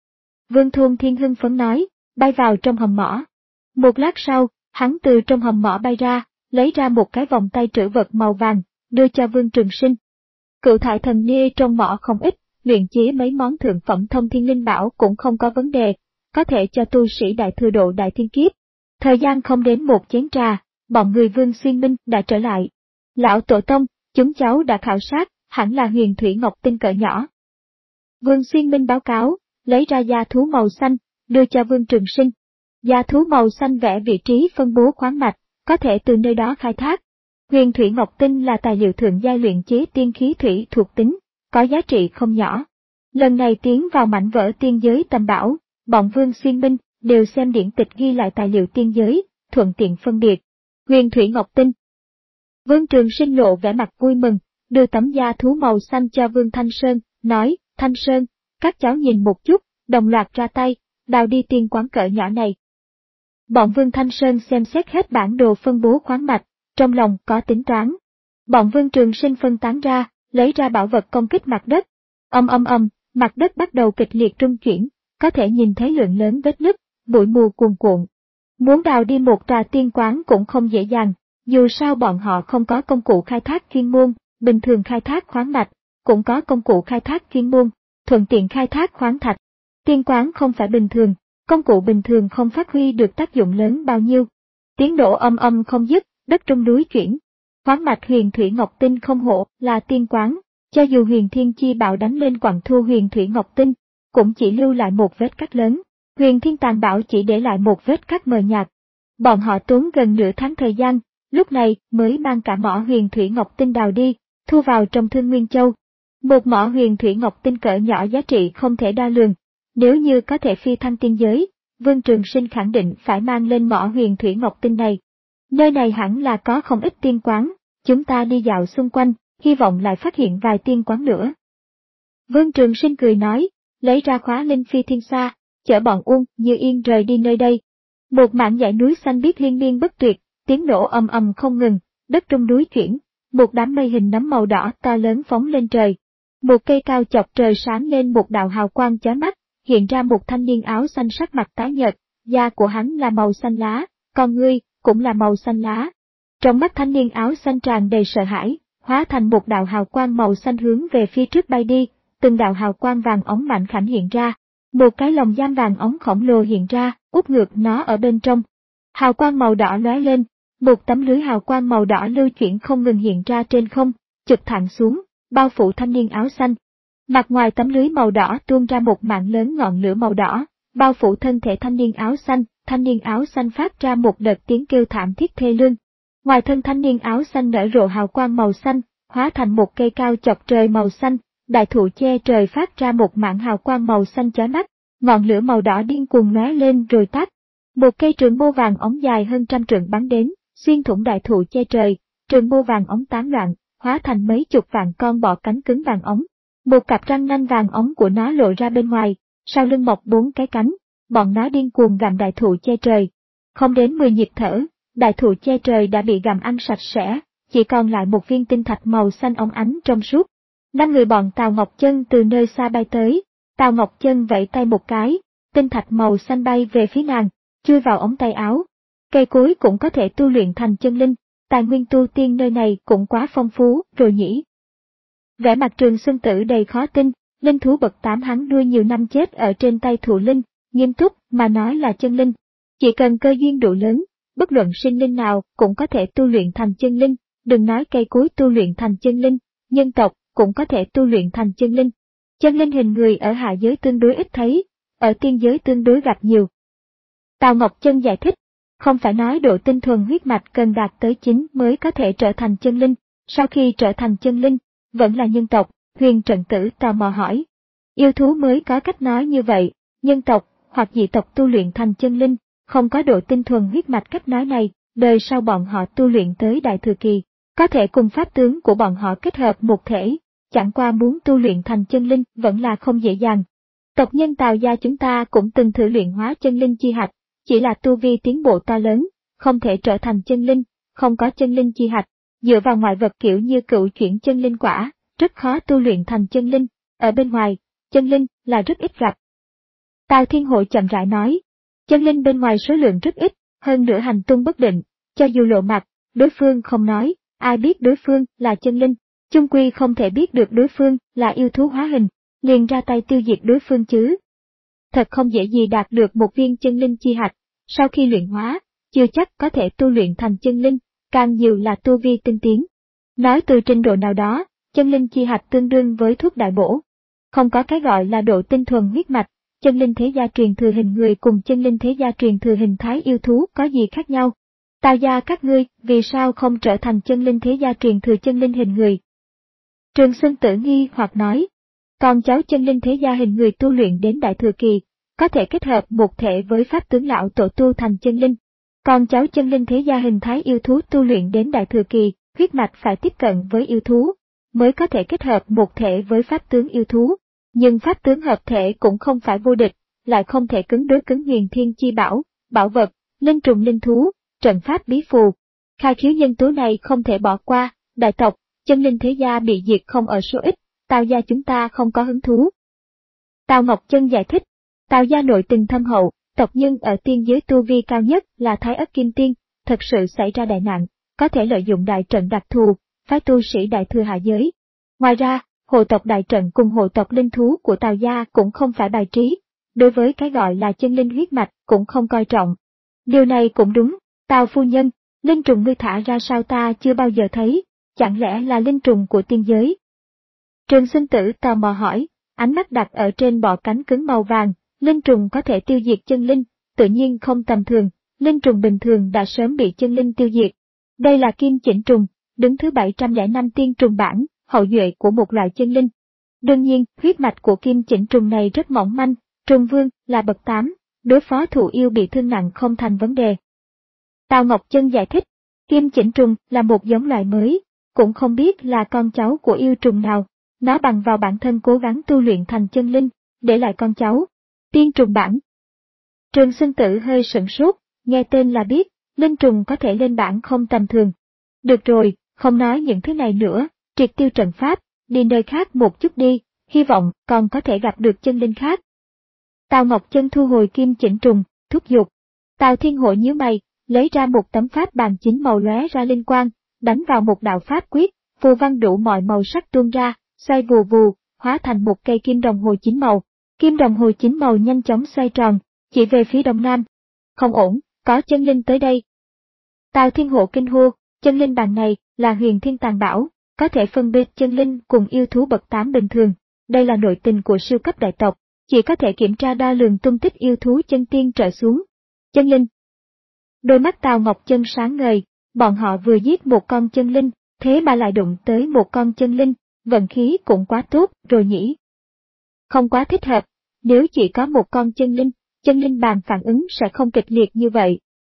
Vương Thôn Thiên hưng phấn nói, bay vào trong hầm mỏ. Một lát sau, hắn từ trong hầm mỏ bay ra, lấy ra một cái vòng tay trữ vật màu vàng, đưa cho Vương Trường Sinh. Cửu thải thần nê trong mỏ không ít, luyện chế mấy món thượng phẩm thông thiên linh bảo cũng không có vấn đề, có thể cho tu sĩ đại thừa độ đại thiên kiếp. Thời gian không đến một chén trà, bọn người Vương Xuyên Minh đã trở lại. Lão Tổ Tông, chúng cháu đã khảo sát, hẳn là huyền thủy ngọc tinh cỡ nhỏ. Vương Xuyên Minh báo cáo, lấy ra da thú màu xanh, đưa cho Vương Trường Sinh. Da thú màu xanh vẽ vị trí phân bố khoáng mạch, có thể từ nơi đó khai thác. Huyền thủy ngọc tinh là tài liệu thượng giai luyện chế tiên khí thủy thuộc tính, có giá trị không nhỏ. Lần này tiến vào mảnh vỡ tiên giới tầm bảo, bọn Vương Xuyên Minh đều xem điển tịch ghi lại tài liệu tiên giới, thuận tiện phân biệt. Huyền thủy ngọc tinh. Vương Trường Sinh lộ vẻ mặt vui mừng, đưa tấm da thú màu xanh cho Vương Thanh Sơn, nói, Thanh Sơn, các cháu nhìn một chút, đồng loạt ra tay, đào đi tiên quán cỡ nhỏ này. Bọn Vương Thanh Sơn xem xét hết bản đồ phân bố khoáng mạch, trong lòng có tính toán. Bọn Vương Trường Sinh phân tán ra, lấy ra bảo vật công kích mặt đất. Âm âm âm, mặt đất bắt đầu kịch liệt rung chuyển, có thể nhìn thấy lượng lớn vết nứt, bụi mù cuồn cuộn. Muốn đào đi một tòa tiên quán cũng không dễ dàng, dù sao bọn họ không có công cụ khai thác chuyên môn, bình thường khai thác khoáng mạch, cũng có công cụ khai thác chuyên môn, thuận tiện khai thác khoáng thạch. Tiên quán không phải bình thường, công cụ bình thường không phát huy được tác dụng lớn bao nhiêu. Tiếng nổ âm âm không dứt, đất trong núi chuyển. Khoáng mạch huyền thủy ngọc tinh không hộ là tiên quán, cho dù huyền thiên chi bảo đánh lên quặng thu huyền thủy ngọc tinh, cũng chỉ lưu lại một vết cắt lớn. Huyền thiên tàn bảo chỉ để lại một vết cắt mờ nhạt. Bọn họ tốn gần nửa tháng thời gian, lúc này mới mang cả mỏ huyền thủy ngọc tinh đào đi, thu vào trong Thương Nguyên Châu. Một mỏ huyền thủy ngọc tinh cỡ nhỏ giá trị không thể đo lường. Nếu như có thể phi thăng tiên giới, Vương Trường Sinh khẳng định phải mang lên mỏ huyền thủy ngọc tinh này. Nơi này hẳn là có không ít tiên quán, chúng ta đi dạo xung quanh, hy vọng lại phát hiện vài tiên quán nữa. Vương Trường Sinh cười nói, lấy ra khóa linh phi thiên xa, chở bọn Uông Như Yên rời đi nơi đây. Một mảng dãy núi xanh biếc liên miên bất tuyệt, tiếng nổ ầm ầm không ngừng, đất trong núi chuyển, một đám mây hình nấm màu đỏ to lớn phóng lên trời. Một cây cao chọc trời sáng lên một đạo hào quang chói mắt, hiện ra một thanh niên áo xanh sắc mặt tái nhợt, da của hắn là màu xanh lá, con ngươi cũng là màu xanh lá. Trong mắt thanh niên áo xanh tràn đầy sợ hãi, hóa thành một đạo hào quang màu xanh hướng về phía trước bay đi, từng đạo hào quang vàng óng mạnh khảnh hiện ra. Một cái lồng giam vàng óng khổng lồ hiện ra, úp ngược nó ở bên trong. Hào quang màu đỏ lóe lên, một tấm lưới hào quang màu đỏ lưu chuyển không ngừng hiện ra trên không, chụp thẳng xuống, bao phủ thanh niên áo xanh. Mặt ngoài tấm lưới màu đỏ tuôn ra một mạng lớn ngọn lửa màu đỏ, bao phủ thân thể thanh niên áo xanh, thanh niên áo xanh phát ra một đợt tiếng kêu thảm thiết thê lương. Ngoài thân thanh niên áo xanh nở rộ hào quang màu xanh, hóa thành một cây cao chọc trời màu xanh. Đại thụ che trời phát ra một mảng hào quang màu xanh chói mắt, ngọn lửa màu đỏ điên cuồng lóe lên rồi tắt. Một cây trường mâu vàng ống dài hơn trăm trượng bắn đến, xuyên thủng đại thụ che trời, trường mâu vàng ống tán loạn, hóa thành mấy chục vạn con bọ cánh cứng vàng ống. Một cặp răng nanh vàng ống của nó lộ ra bên ngoài, sau lưng mọc bốn cái cánh, bọn nó điên cuồng gặm đại thụ che trời. Không đến mười nhịp thở, đại thụ che trời đã bị gặm ăn sạch sẽ, chỉ còn lại một viên tinh thạch màu xanh óng ánh trong suốt. Năm người bọn Tào Ngọc Chân từ nơi xa bay tới, Tào Ngọc Chân vẫy tay một cái, tinh thạch màu xanh bay về phía nàng, chui vào ống tay áo. Cây cối cũng có thể tu luyện thành chân linh, tài nguyên tu tiên nơi này cũng quá phong phú rồi nhỉ. Vẻ mặt Trường Xuân Tử đầy khó tin, linh thú bậc tám hắn nuôi nhiều năm chết ở trên tay thụ linh, nghiêm túc mà nói là chân linh. Chỉ cần cơ duyên đủ lớn, bất luận sinh linh nào cũng có thể tu luyện thành chân linh, đừng nói cây cối tu luyện thành chân linh, nhân tộc cũng có thể tu luyện thành chân linh. Chân linh hình người ở hạ giới tương đối ít thấy, ở tiên giới tương đối gặp nhiều. Tào Ngọc Chân giải thích, không phải nói độ tinh thuần huyết mạch cần đạt tới chín mới có thể trở thành chân linh, sau khi trở thành chân linh, vẫn là nhân tộc. Huyền Trần Tử tò mò hỏi. Yêu thú mới có cách nói như vậy, nhân tộc hoặc dị tộc tu luyện thành chân linh, không có độ tinh thuần huyết mạch cách nói này, đời sau bọn họ tu luyện tới đại thừa kỳ, có thể cùng pháp tướng của bọn họ kết hợp một thể, chẳng qua muốn tu luyện thành chân linh vẫn là không dễ dàng. Tộc nhân Tào gia chúng ta cũng từng thử luyện hóa chân linh chi hạch, chỉ là tu vi tiến bộ to lớn, không thể trở thành chân linh, không có chân linh chi hạch, dựa vào ngoại vật kiểu như cựu chuyển chân linh quả, rất khó tu luyện thành chân linh, ở bên ngoài, chân linh là rất ít gặp. Tào Thiên Hộ chậm rãi nói, chân linh bên ngoài số lượng rất ít, hơn nữa hành tung bất định, cho dù lộ mặt, đối phương không nói, ai biết đối phương là chân linh, chung quy không thể biết được đối phương là yêu thú hóa hình, liền ra tay tiêu diệt đối phương chứ. Thật không dễ gì đạt được một viên chân linh chi hạch, sau khi luyện hóa, chưa chắc có thể tu luyện thành chân linh, càng nhiều là tu vi tinh tiến. Nói từ trình độ nào đó, chân linh chi hạch tương đương với thuốc đại bổ. Không có cái gọi là độ tinh thuần huyết mạch, chân linh thế gia truyền thừa hình người cùng chân linh thế gia truyền thừa hình thái yêu thú có gì khác nhau. Tào gia các ngươi, vì sao không trở thành chân linh thế gia truyền thừa chân linh hình người? Trường Sinh Tử nghi hoặc nói, con cháu chân linh thế gia hình người tu luyện đến đại thừa kỳ, có thể kết hợp một thể với pháp tướng lão tổ tu thành chân linh. Con cháu chân linh thế gia hình thái yêu thú tu luyện đến đại thừa kỳ, huyết mạch phải tiếp cận với yêu thú, mới có thể kết hợp một thể với pháp tướng yêu thú. Nhưng pháp tướng hợp thể cũng không phải vô địch, lại không thể cứng đối cứng huyền thiên chi bảo, bảo vật, linh trùng linh thú, trận pháp bí phù. Khai khiếu nhân tố này không thể bỏ qua, đại tộc, chân linh thế gia bị diệt không ở số ít, Tào gia chúng ta không có hứng thú. Tào Ngọc Chân giải thích, Tào gia nội tình thâm hậu, tộc nhân ở tiên giới tu vi cao nhất là Thái Ất Kim Tiên, thật sự xảy ra đại nạn, có thể lợi dụng đại trận đặc thù, phái tu sĩ đại thừa hạ giới. Ngoài ra, hộ tộc đại trận cùng hộ tộc linh thú của Tào gia cũng không phải bài trí, đối với cái gọi là chân linh huyết mạch cũng không coi trọng. Điều này cũng đúng, Tào phu nhân, linh trùng ngươi thả ra sao ta chưa bao giờ thấy, chẳng lẽ là linh trùng của tiên giới? Trường Sinh Tử tò mò hỏi, ánh mắt đặt ở trên bọ cánh cứng màu vàng, linh trùng có thể tiêu diệt chân linh, tự nhiên không tầm thường, linh trùng bình thường đã sớm bị chân linh tiêu diệt. Đây là kim chỉnh trùng, đứng thứ bảy trăm lẻ năm tiên trùng bảng, hậu duệ của một loại chân linh. Đương nhiên, huyết mạch của kim chỉnh trùng này rất mỏng manh, trùng vương là bậc tám, đối phó thụ yêu bị thương nặng không thành vấn đề. Tào Ngọc Chân giải thích, kim chỉnh trùng là một giống loài mới, cũng không biết là con cháu của yêu trùng nào, nó bằng vào bản thân cố gắng tu luyện thành chân linh, để lại con cháu. Tiên trùng bảng. Trường Sinh Tử hơi sửng sốt, nghe tên là biết, linh trùng có thể lên bảng không tầm thường. Được rồi, không nói những thứ này nữa, triệt tiêu trận pháp, đi nơi khác một chút đi, hy vọng còn có thể gặp được chân linh khác. Tào Ngọc Chân thu hồi kim chỉnh trùng, thúc giục. Tào Thiên Hộ nhíu mày, lấy ra một tấm pháp bàn chính màu lóe ra linh quang, đánh vào một đạo pháp quyết, phù văn đủ mọi màu sắc tuôn ra, xoay vù vù, hóa thành một cây kim đồng hồ chín màu. Kim đồng hồ chín màu nhanh chóng xoay tròn, chỉ về phía đông nam. Không ổn, có chân linh tới đây. Tào Thiên Hộ kinh hô, chân linh bàn này là huyền thiên tàng bảo, có thể phân biệt chân linh cùng yêu thú bậc tám bình thường. Đây là nội tình của siêu cấp đại tộc, chỉ có thể kiểm tra đo lường tung tích yêu thú chân tiên trở xuống. Chân linh. Đôi mắt Tào Ngọc Chân sáng ngời, bọn họ vừa giết một con chân linh, thế mà lại đụng tới một con chân linh, vận khí cũng quá tốt rồi nhỉ. Không quá thích hợp, nếu chỉ có một con chân linh, chân linh bàn phản ứng sẽ không kịch liệt như vậy.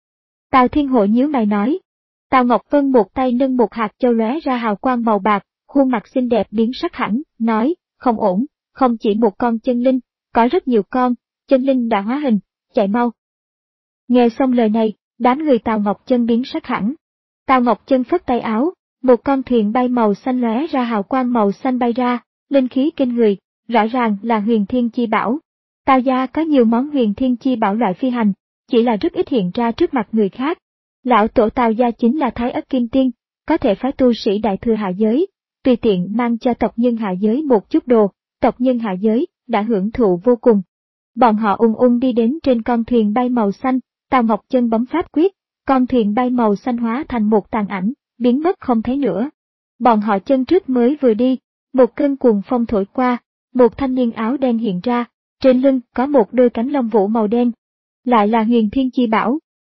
Tào Thiên Hộ nhíu mày nói. Tào Ngọc Vân một tay nâng một hạt châu lóe ra hào quang màu bạc, khuôn mặt xinh đẹp biến sắc hẳn, nói, không ổn, không chỉ một con chân linh, có rất nhiều con, chân linh đã hóa hình, chạy mau. Nghe xong lời này, đám người Tào Ngọc Chân biến sắc hẳn. Tào Ngọc Chân phất tay áo, một con thuyền bay màu xanh lóe ra hào quang màu xanh bay ra, linh khí kinh người, rõ ràng là huyền thiên chi bảo. Tào gia có nhiều món huyền thiên chi bảo loại phi hành, chỉ là rất ít hiện ra trước mặt người khác. Lão tổ Tào gia chính là Thái Ất Kim Tiên, có thể phái tu sĩ đại thừa hạ giới, tùy tiện mang cho tộc nhân hạ giới một chút đồ, tộc nhân hạ giới đã hưởng thụ vô cùng. Bọn họ ung ung đi đến trên con thuyền bay màu xanh, Tào Ngọc Chân bấm pháp quyết, con thuyền bay màu xanh hóa thành một tàn ảnh, biến mất không thấy nữa. Bọn họ chân trước mới vừa đi, một cơn cuồng phong thổi qua, một thanh niên áo đen hiện ra, trên lưng có một đôi cánh lông vũ màu đen. Lại là huyền thiên chi bảo.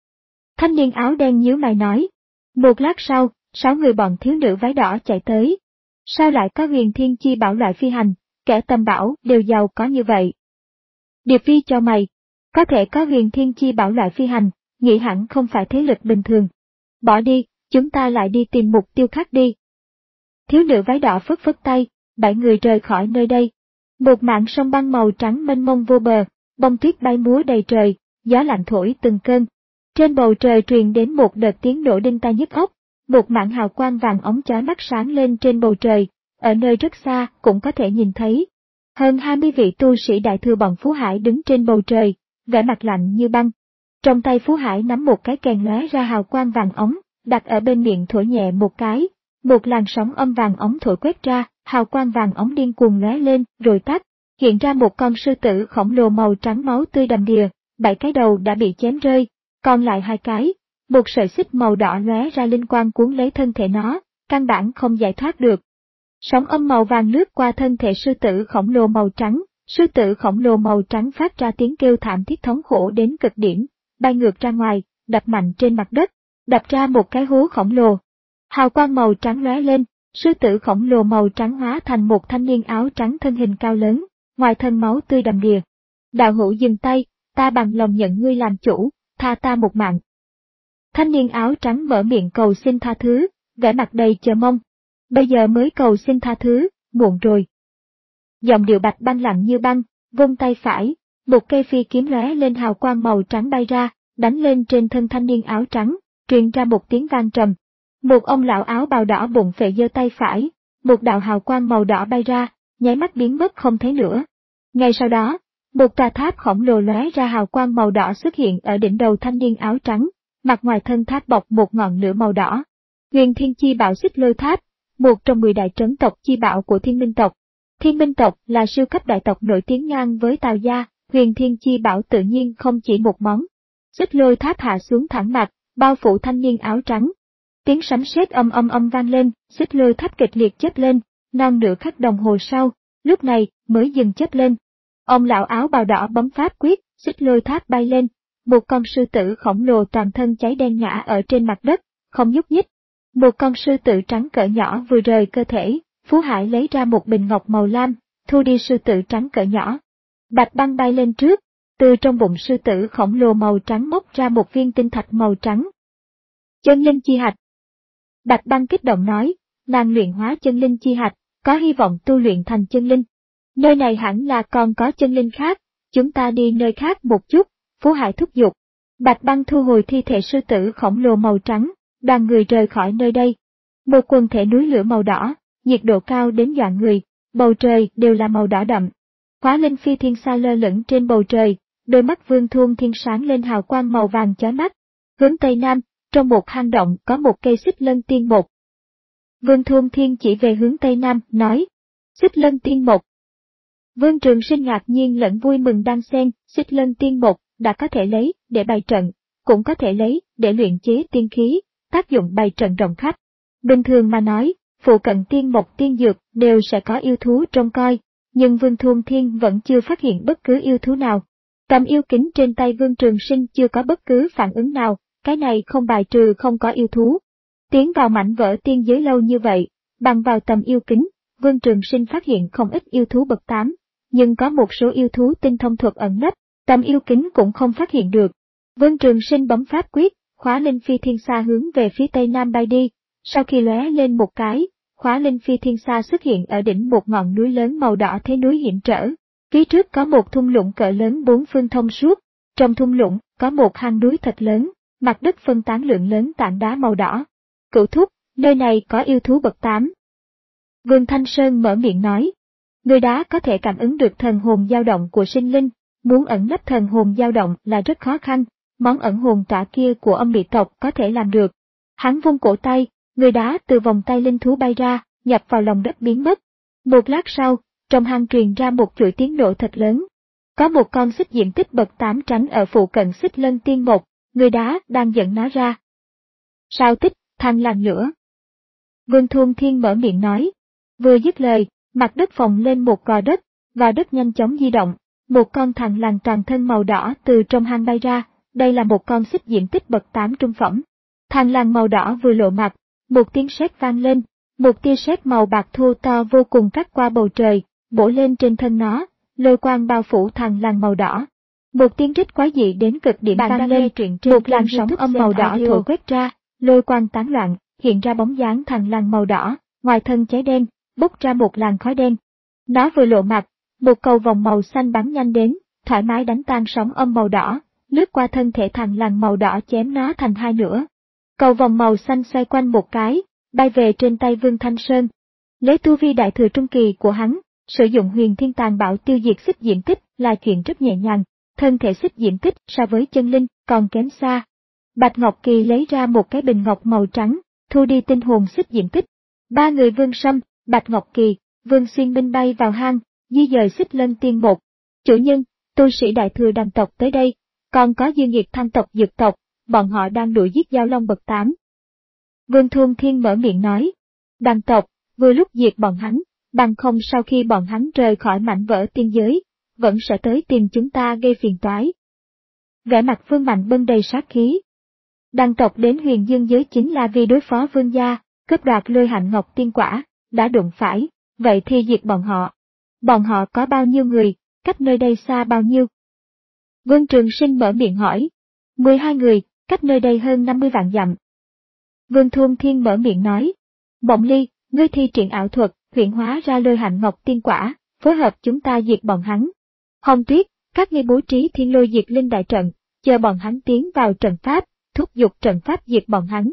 Thanh niên áo đen nhíu mày nói. Một lát sau, sáu người bọn thiếu nữ váy đỏ chạy tới. Sao lại có huyền thiên chi bảo loại phi hành, kẻ tầm bảo đều giàu có như vậy? Điệp Phi cho mày, có thể có huyền thiên chi bảo loại phi hành, nghĩ hẳn không phải thế lực bình thường. Bỏ đi, chúng ta lại đi tìm mục tiêu khác đi. Thiếu nữ váy đỏ phất phất tay, bảy người rời khỏi nơi đây. Một mảng sông băng màu trắng mênh mông vô bờ, bông tuyết bay múa đầy trời, gió lạnh thổi từng cơn. Trên bầu trời truyền đến một đợt tiếng nổ đinh tai nhức óc, một mảng hào quang vàng óng chói mắt sáng lên trên bầu trời, ở nơi rất xa cũng có thể nhìn thấy. Hơn hai mươi vị tu sĩ đại thừa bọn Phú Hải đứng trên bầu trời, vẻ mặt lạnh như băng. Trong tay Phú Hải nắm một cái kèn lóe ra hào quang vàng óng, đặt ở bên miệng thổi nhẹ một cái, một làn sóng âm vàng óng thổi quét ra, hào quang vàng óng điên cuồng lóe lên rồi tắt, hiện ra một con sư tử khổng lồ màu trắng máu tươi đầm đìa, bảy cái đầu đã bị chém rơi, còn lại hai cái, một sợi xích màu đỏ lóe ra linh quang cuốn lấy thân thể nó, căn bản không giải thoát được. Sóng âm màu vàng lướt qua thân thể sư tử khổng lồ màu trắng, sư tử khổng lồ màu trắng phát ra tiếng kêu thảm thiết thống khổ đến cực điểm, bay ngược ra ngoài, đập mạnh trên mặt đất, đập ra một cái hố khổng lồ. Hào quang màu trắng lóe lên, sư tử khổng lồ màu trắng hóa thành một thanh niên áo trắng thân hình cao lớn, ngoài thân máu tươi đầm đìa. Đạo hữu dừng tay, ta bằng lòng nhận ngươi làm chủ, tha ta một mạng. Thanh niên áo trắng mở miệng cầu xin tha thứ, vẻ mặt đầy chờ mong. Bây giờ mới cầu xin tha thứ, muộn rồi. Giọng điệu Bạch Băng lạnh như băng, vung tay phải, một cây phi kiếm lóe lên hào quang màu trắng bay ra, đánh lên trên thân thanh niên áo trắng, truyền ra một tiếng vang trầm. Một ông lão áo bào đỏ bụng phệ giơ tay phải, một đạo hào quang màu đỏ bay ra, nháy mắt biến mất không thấy nữa. Ngay sau đó, một tòa tháp khổng lồ lóe ra hào quang màu đỏ xuất hiện ở đỉnh đầu thanh niên áo trắng, mặt ngoài thân tháp bọc một ngọn lửa màu đỏ. Huyền Thiên Chi Bảo Xích Lôi Tháp, một trong mười đại trấn tộc chi bảo của Thiên Minh tộc. Thiên Minh tộc là siêu cấp đại tộc nổi tiếng ngang với Tào gia, Huyền Thiên Chi Bảo tự nhiên không chỉ một món. Xích Lôi Tháp hạ xuống thẳng mặt, bao phủ thanh niên áo trắng. Tiếng sấm sét âm âm âm vang lên, Xích Lôi Tháp kịch liệt chớp lên, non nửa khắc đồng hồ sau, lúc này mới dừng chớp lên. Ông lão áo bào đỏ bấm pháp quyết, Xích Lôi Tháp bay lên, một con sư tử khổng lồ toàn thân cháy đen ngã ở trên mặt đất, không nhúc nhích. Một con sư tử trắng cỡ nhỏ vừa rời cơ thể, Phú Hải lấy ra một bình ngọc màu lam, thu đi sư tử trắng cỡ nhỏ. Bạch Băng bay lên trước, từ trong bụng sư tử khổng lồ màu trắng móc ra một viên tinh thạch màu trắng. Chân linh chi hạch. Bạch Băng kích động nói, nàng luyện hóa chân linh chi hạch, có hy vọng tu luyện thành chân linh. Nơi này hẳn là còn có chân linh khác, chúng ta đi nơi khác một chút, Phú Hải thúc giục. Bạch Băng thu hồi thi thể sư tử khổng lồ màu trắng, đoàn người rời khỏi nơi đây. Một quần thể núi lửa màu đỏ, nhiệt độ cao đến dọa người, bầu trời đều là màu đỏ đậm. Khóa Linh Phi Thiên Sa lơ lửng trên bầu trời, đôi mắt Vương Thuôn Thiên sáng lên hào quang màu vàng chói mắt. Hướng Tây Nam, trong một hang động có một cây xích lân tiên mục. Vương Thuôn Thiên chỉ về hướng Tây Nam, nói, xích lân tiên mục. Vương Trường Sinh ngạc nhiên lẫn vui mừng đan xen, xích lân tiên mục đã có thể lấy để bày trận, cũng có thể lấy để luyện chế tiên khí, tác dụng bày trận rộng khắp. Bình thường mà nói, phụ cận tiên mục tiên dược đều sẽ có yêu thú trông coi, nhưng Vương Thuôn Thiên vẫn chưa phát hiện bất cứ yêu thú nào. Cầm yêu kính trên tay Vương Trường Sinh chưa có bất cứ phản ứng nào, cái này không bài trừ không có yêu thú. Tiến vào mảnh vỡ tiên giới lâu như vậy, bằng vào tầm yêu kính, Vương Trường Sinh phát hiện không ít yêu thú bậc tám, nhưng có một số yêu thú tinh thông thuật ẩn nấp, tầm yêu kính cũng không phát hiện được. Vương Trường Sinh bấm pháp quyết, khóa Linh Phi Thiên Sa hướng về phía Tây Nam bay đi, sau khi lóe lên một cái, khóa Linh Phi Thiên Sa xuất hiện ở đỉnh một ngọn núi lớn màu đỏ thế núi hiểm trở. Phía trước có một thung lũng cỡ lớn bốn phương thông suốt, trong thung lũng có một hang núi thật lớn, mặt đất phân tán lượng lớn tảng đá màu đỏ. Cửu thúc, nơi này có yêu thú bậc tám. Vương Thanh Sơn mở miệng nói, người đá có thể cảm ứng được thần hồn dao động của sinh linh, muốn ẩn nấp thần hồn dao động là rất khó khăn, món ẩn hồn tỏa kia của âm bị tộc có thể làm được. Hắn vung cổ tay, người đá từ vòng tay linh thú bay ra, nhập vào lòng đất biến mất. Một lát sau, trong hang truyền ra một chuỗi tiếng nổ thật lớn. Có một con xích diễm tích bậc tám tránh ở phụ cận xích lân tiên một, người đá đang dẫn nó ra. Sao tích, thành làn lửa. Vương Thuôn Thiên mở miệng nói. Vừa dứt lời, mặt đất phồng lên một gò đất, gò đất nhanh chóng di động, một con thằn lằn toàn thân màu đỏ từ trong hang bay ra, đây là một con xích diễm tích bậc tám trung phẩm. Thằn lằn màu đỏ vừa lộ mặt, một tiếng sét vang lên, một tia sét màu bạc thô to vô cùng cắt qua bầu trời, bổ lên trên thân nó, lôi quang bao phủ thằn lằn màu đỏ. Một tiếng rít quái dị đến cực điểm vang lên, một làn sóng âm màu đỏ thổi quét ra, lôi quang tán loạn, hiện ra bóng dáng thằn lằn màu đỏ, ngoài thân cháy đen, bốc ra một làn khói đen. Nó vừa lộ mặt, một cầu vòng màu xanh bắn nhanh đến, thoải mái đánh tan sóng âm màu đỏ, lướt qua thân thể thằng lằn màu đỏ chém nó thành hai nửa. Cầu vòng màu xanh xoay quanh một cái, bay về trên tay Vương Thanh Sơn. Lấy tu vi đại thừa trung kỳ của hắn, sử dụng huyền thiên tàn bạo tiêu diệt xích diễm tích là chuyện rất nhẹ nhàng, thân thể xích diễm tích so với chân linh còn kém xa. Bạch Ngọc Kỳ lấy ra một cái bình ngọc màu trắng, thu đi tinh hồn xích diễm tích. Ba người Vương Sâm, Bạch Ngọc Kỳ, Vương Xuyên Minh bay vào hang, di dời xích lân tiên một. Chủ nhân, tu sĩ đại thừa đằng tộc tới đây, còn có dư nghiệt thanh tộc dược tộc, bọn họ đang đuổi giết giao long bậc tám. Vương Thôn Thiên mở miệng nói, đằng tộc, vừa lúc diệt bọn hắn, bằng không sau khi bọn hắn rời khỏi mảnh vỡ tiên giới, vẫn sẽ tới tìm chúng ta gây phiền toái. Vẻ mặt Vương Mạnh bưng đầy sát khí. Đằng tộc đến huyền dương giới chính là vì đối phó Vương gia, cướp đoạt lôi hạnh ngọc tiên quả, đã đụng phải, vậy thì diệt bọn họ. Bọn họ có bao nhiêu người, cách nơi đây xa bao nhiêu? Vương Trường Sinh mở miệng hỏi. mười hai người, cách nơi đây hơn năm mươi vạn dặm. Vương Thôn Thiên mở miệng nói. Mộng Ly, ngươi thi triển ảo thuật, huyễn hóa ra lôi hạnh ngọc tiên quả, phối hợp chúng ta diệt bọn hắn. Hồng Tuyết, các ngươi bố trí thiên lôi diệt linh đại trận, chờ bọn hắn tiến vào trận pháp, thúc giục trận pháp diệt bọn hắn.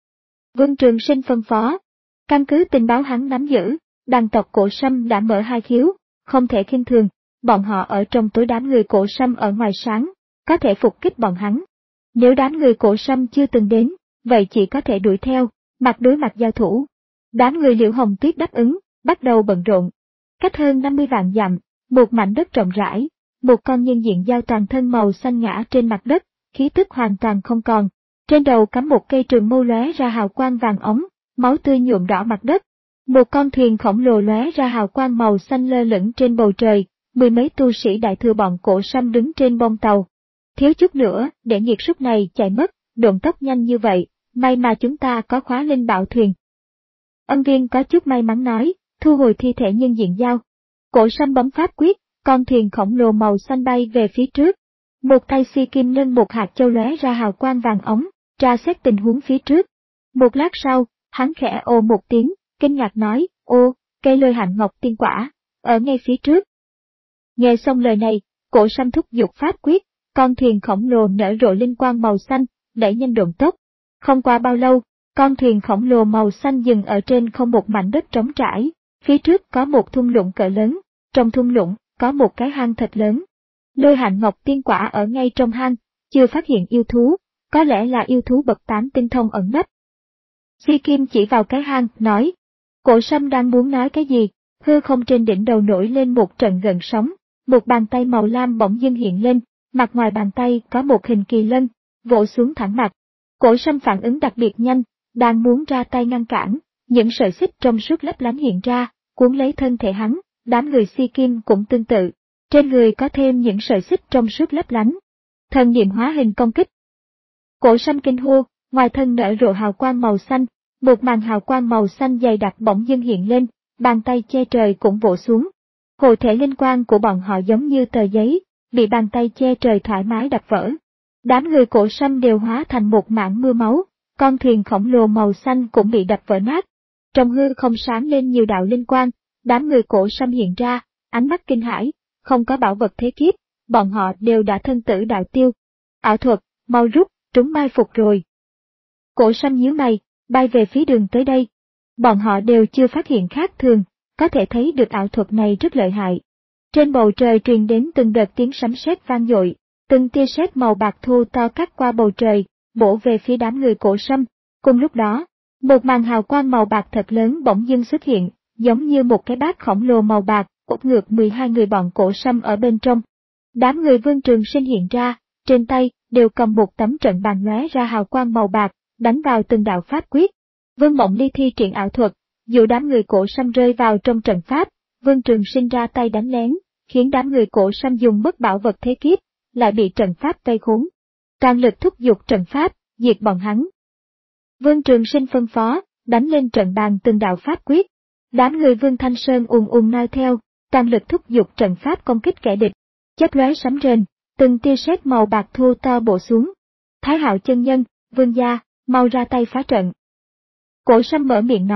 Vương Trường Sinh phân phó. Căn cứ tình báo hắn nắm giữ, đàn tộc Cổ Sâm đã mở hai khiếu, không thể khinh thường, bọn họ ở trong tối đám người Cổ Sâm ở ngoài sáng, có thể phục kích bọn hắn. Nếu đám người Cổ Sâm chưa từng đến, vậy chỉ có thể đuổi theo, mặt đối mặt giao thủ. Đám người Liễu Hồng Tuyết đáp ứng, bắt đầu bận rộn. Cách hơn năm mươi vạn dặm, một mảnh đất rộng rãi, một con nhân diện dao toàn thân màu xanh ngã trên mặt đất, khí tức hoàn toàn không còn. Trên đầu cắm một cây trường mâu lóe ra hào quang vàng óng, máu tươi nhuộm đỏ mặt đất. Một con thuyền khổng lồ lóe ra hào quang màu xanh lơ lửng trên bầu trời, mười mấy tu sĩ đại thừa bọn Cổ Sâm đứng trên bông tàu. Thiếu chút nữa, để nghiệt súc này chạy mất, độn tốc nhanh như vậy, may mà chúng ta có khóa linh bảo thuyền. Ân Viên có chút may mắn nói, thu hồi thi thể nhân diện dao. Cổ Sâm bấm pháp quyết, con thuyền khổng lồ màu xanh bay về phía trước. Một tay si kim nâng một hạt châu lóe ra hào quang vàng ống, tra xét tình huống phía trước. Một lát sau, hắn khẽ ồ một tiếng, kinh ngạc nói, ô, cây lôi hạnh ngọc tiên quả, ở ngay phía trước. Nghe xong lời này, Cổ Sâm thúc giục pháp quyết, con thuyền khổng lồ nở rộ linh quang màu xanh, đẩy nhanh độn tốc. Không qua bao lâu, con thuyền khổng lồ màu xanh dừng ở trên không một mảnh đất trống trải, phía trước có một thung lũng cỡ lớn, trong thung lũng có một cái hang thật lớn. Lôi hạnh ngọc tiên quả ở ngay trong hang, chưa phát hiện yêu thú, có lẽ là yêu thú bậc tám tinh thông ẩn nấp. Si Kim chỉ vào cái hang, nói. Cổ Sâm đang muốn nói cái gì, hư không trên đỉnh đầu nổi lên một trận gợn sóng, một bàn tay màu lam bỗng dưng hiện lên, mặt ngoài bàn tay có một hình kỳ lân, vỗ xuống thẳng mặt. Cổ Sâm phản ứng đặc biệt nhanh, đang muốn ra tay ngăn cản, những sợi xích trong suốt lấp lánh hiện ra, cuốn lấy thân thể hắn, đám người Si Kim cũng tương tự, trên người có thêm những sợi xích trong suốt lấp lánh. Thần niệm hóa hình công kích. Cổ Sâm kinh hô, ngoài thân nở rộ hào quang màu xanh, một màn hào quang màu xanh dày đặc bỗng dưng hiện lên, bàn tay che trời cũng vỗ xuống. Hộ thể linh quang của bọn họ giống như tờ giấy, bị bàn tay che trời thoải mái đập vỡ. Đám người Cổ Sâm đều hóa thành một mảng mưa máu, con thuyền khổng lồ màu xanh cũng bị đập vỡ nát. Trong hư không sáng lên nhiều đạo linh quang, đám người Cổ Sâm hiện ra, ánh mắt kinh hãi, không có bảo vật thế kiếp, bọn họ đều đã thân tử đạo tiêu. Ảo thuật, mau rút, trúng mai phục rồi. Cổ Sâm nhíu mày, bay về phía đường tới đây. Bọn họ đều chưa phát hiện khác thường, có thể thấy được ảo thuật này rất lợi hại. Trên bầu trời truyền đến từng đợt tiếng sấm sét vang dội, từng tia sét màu bạc thô to cắt qua bầu trời, bổ về phía đám người Cổ Sâm. Cùng lúc đó, một màn hào quang màu bạc thật lớn bỗng dưng xuất hiện, giống như một cái bát khổng lồ màu bạc, úp ngược mười hai người bọn Cổ Sâm ở bên trong. Đám người Vương Trường Sinh hiện ra, trên tay đều cầm một tấm trận bàn lóe ra hào quang màu bạc, đánh vào từng đạo pháp quyết. Vương Mộng Ly thi triển ảo thuật, dù đám người Cổ Sâm rơi vào trong trận pháp, Vương Trường Sinh ra tay đánh lén, khiến đám người Cổ Sâm dùng bất bảo vật thế kiếp, lại bị trận pháp vây khốn. Toàn lực thúc giục trận pháp, diệt bọn hắn. Vương Trường Sinh phân phó, đánh lên trận bàn từng đạo pháp quyết. Đám người Vương Thanh Sơn ùn ùn noi theo, toàn lực thúc giục trận pháp công kích kẻ địch. Chớp lóe sấm rền, từng tia sét màu bạc thô to bổ xuống. Thái Hạo chân nhân, Vương gia, mau ra tay phá trận. Cổ Sâm mở miệng nói,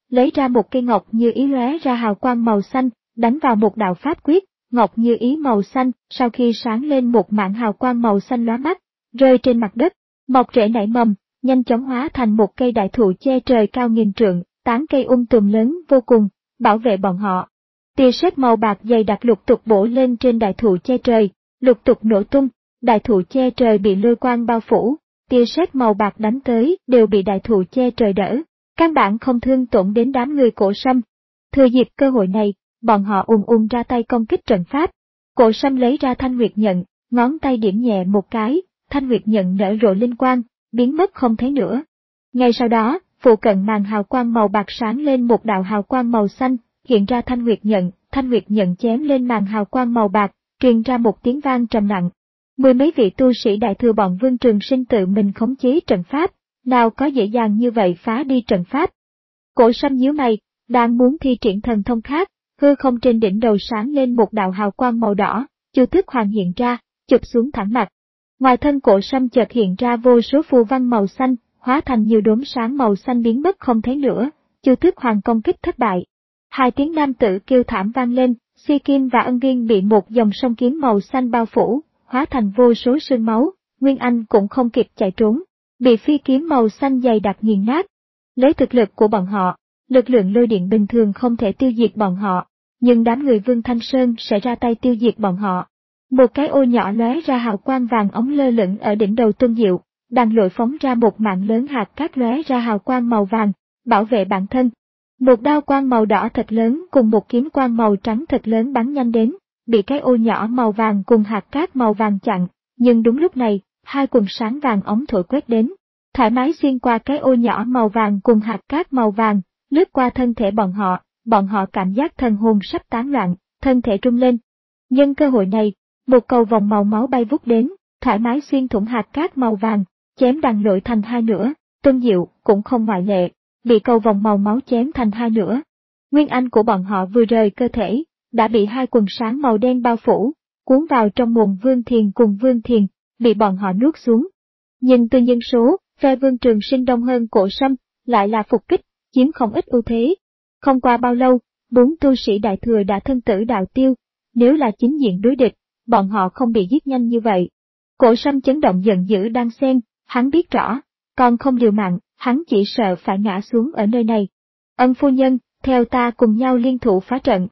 lấy ra một cây ngọc như ý lóe ra hào quang màu xanh, đánh vào một đạo pháp quyết, ngọc như ý màu xanh, sau khi sáng lên một mảng hào quang màu xanh lóa mắt, rơi trên mặt đất, mọc rễ nảy mầm, nhanh chóng hóa thành một cây đại thụ che trời cao nghìn trượng, tán cây um tùm lớn vô cùng, bảo vệ bọn họ. Tia sét màu bạc dày đặc lục tục bổ lên trên đại thụ che trời, lục tục nổ tung, đại thụ che trời bị lôi quang bao phủ, tia sét màu bạc đánh tới đều bị đại thụ che trời đỡ, căn bản không thương tổn đến đám người Cổ Sâm. Thừa dịp cơ hội này, bọn họ ùn ùn ra tay công kích trận pháp. Cổ Sâm lấy ra Thanh Nguyệt Nhận, ngón tay điểm nhẹ một cái, Thanh Nguyệt Nhận nở rộ linh quang, biến mất không thấy nữa. Ngay sau đó, phụ cận màn hào quang màu bạc sáng lên một đạo hào quang màu xanh, hiện ra Thanh Nguyệt Nhận, Thanh Nguyệt Nhận chém lên màn hào quang màu bạc, truyền ra một tiếng vang trầm nặng. Mười mấy vị tu sĩ đại thừa bọn Vương Trường Sinh tự mình khống chế trận pháp, nào có dễ dàng như vậy phá đi trận pháp. Cổ Sâm nhíu mày, đang muốn thi triển thần thông khác, hư không trên đỉnh đầu sáng lên một đạo hào quang màu đỏ, Chu Tước Hoàng hiện ra, chụp xuống thẳng mặt. Ngoài thân Cổ Sâm chợt hiện ra vô số phù văn màu xanh, hóa thành nhiều đốm sáng màu xanh biến mất không thấy nữa, Chu Tước Hoàng công kích thất bại. Hai tiếng nam tử kêu thảm vang lên, Si Kim và Ân Viên bị một dòng sông kiếm màu xanh bao phủ, hóa thành vô số sương máu, Nguyên Anh cũng không kịp chạy trốn, bị phi kiếm màu xanh dày đặc nghiền nát. Lấy thực lực của bọn họ, lực lượng lôi điện bình thường không thể tiêu diệt bọn họ, nhưng đám người Vương Thanh Sơn sẽ ra tay tiêu diệt bọn họ. Một cái ô nhỏ lóe ra hào quang vàng ống lơ lửng ở đỉnh đầu Tôn Diệu, đằng lội phóng ra một mạng lớn hạt cát lóe ra hào quang màu vàng, bảo vệ bản thân. Một đao quang màu đỏ thật lớn cùng một kiếm quang màu trắng thật lớn bắn nhanh đến, bị cái ô nhỏ màu vàng cùng hạt cát màu vàng chặn, nhưng đúng lúc này, hai quần sáng vàng ống thổi quét đến, thoải mái xuyên qua cái ô nhỏ màu vàng cùng hạt cát màu vàng, lướt qua thân thể bọn họ, bọn họ cảm giác thần hồn sắp tán loạn, thân thể rung lên. Nhân cơ hội này, một cầu vòng màu máu bay vút đến, thoải mái xuyên thủng hạt cát màu vàng, chém đằng lội thành hai nửa, Tôn Diệu cũng không ngoại lệ, bị cầu vòng màu máu chém thành hai nửa. Nguyên Anh của bọn họ vừa rời cơ thể, đã bị hai quần sáng màu đen bao phủ, cuốn vào trong mồm Vương Thiền cùng Vương Thiền, bị bọn họ nuốt xuống. Nhìn từ nhân số, phe Vương Trường Sinh đông hơn Cổ Sâm, lại là phục kích, chiếm không ít ưu thế. Không qua bao lâu, bốn tu sĩ đại thừa đã thân tử đạo tiêu, nếu là chính diện đối địch, bọn họ không bị giết nhanh như vậy. Cổ Sâm chấn động giận dữ đang xen, hắn biết rõ, còn không liều mạng, hắn chỉ sợ phải ngã xuống ở nơi này. Ân phu nhân, theo ta cùng nhau liên thủ phá trận.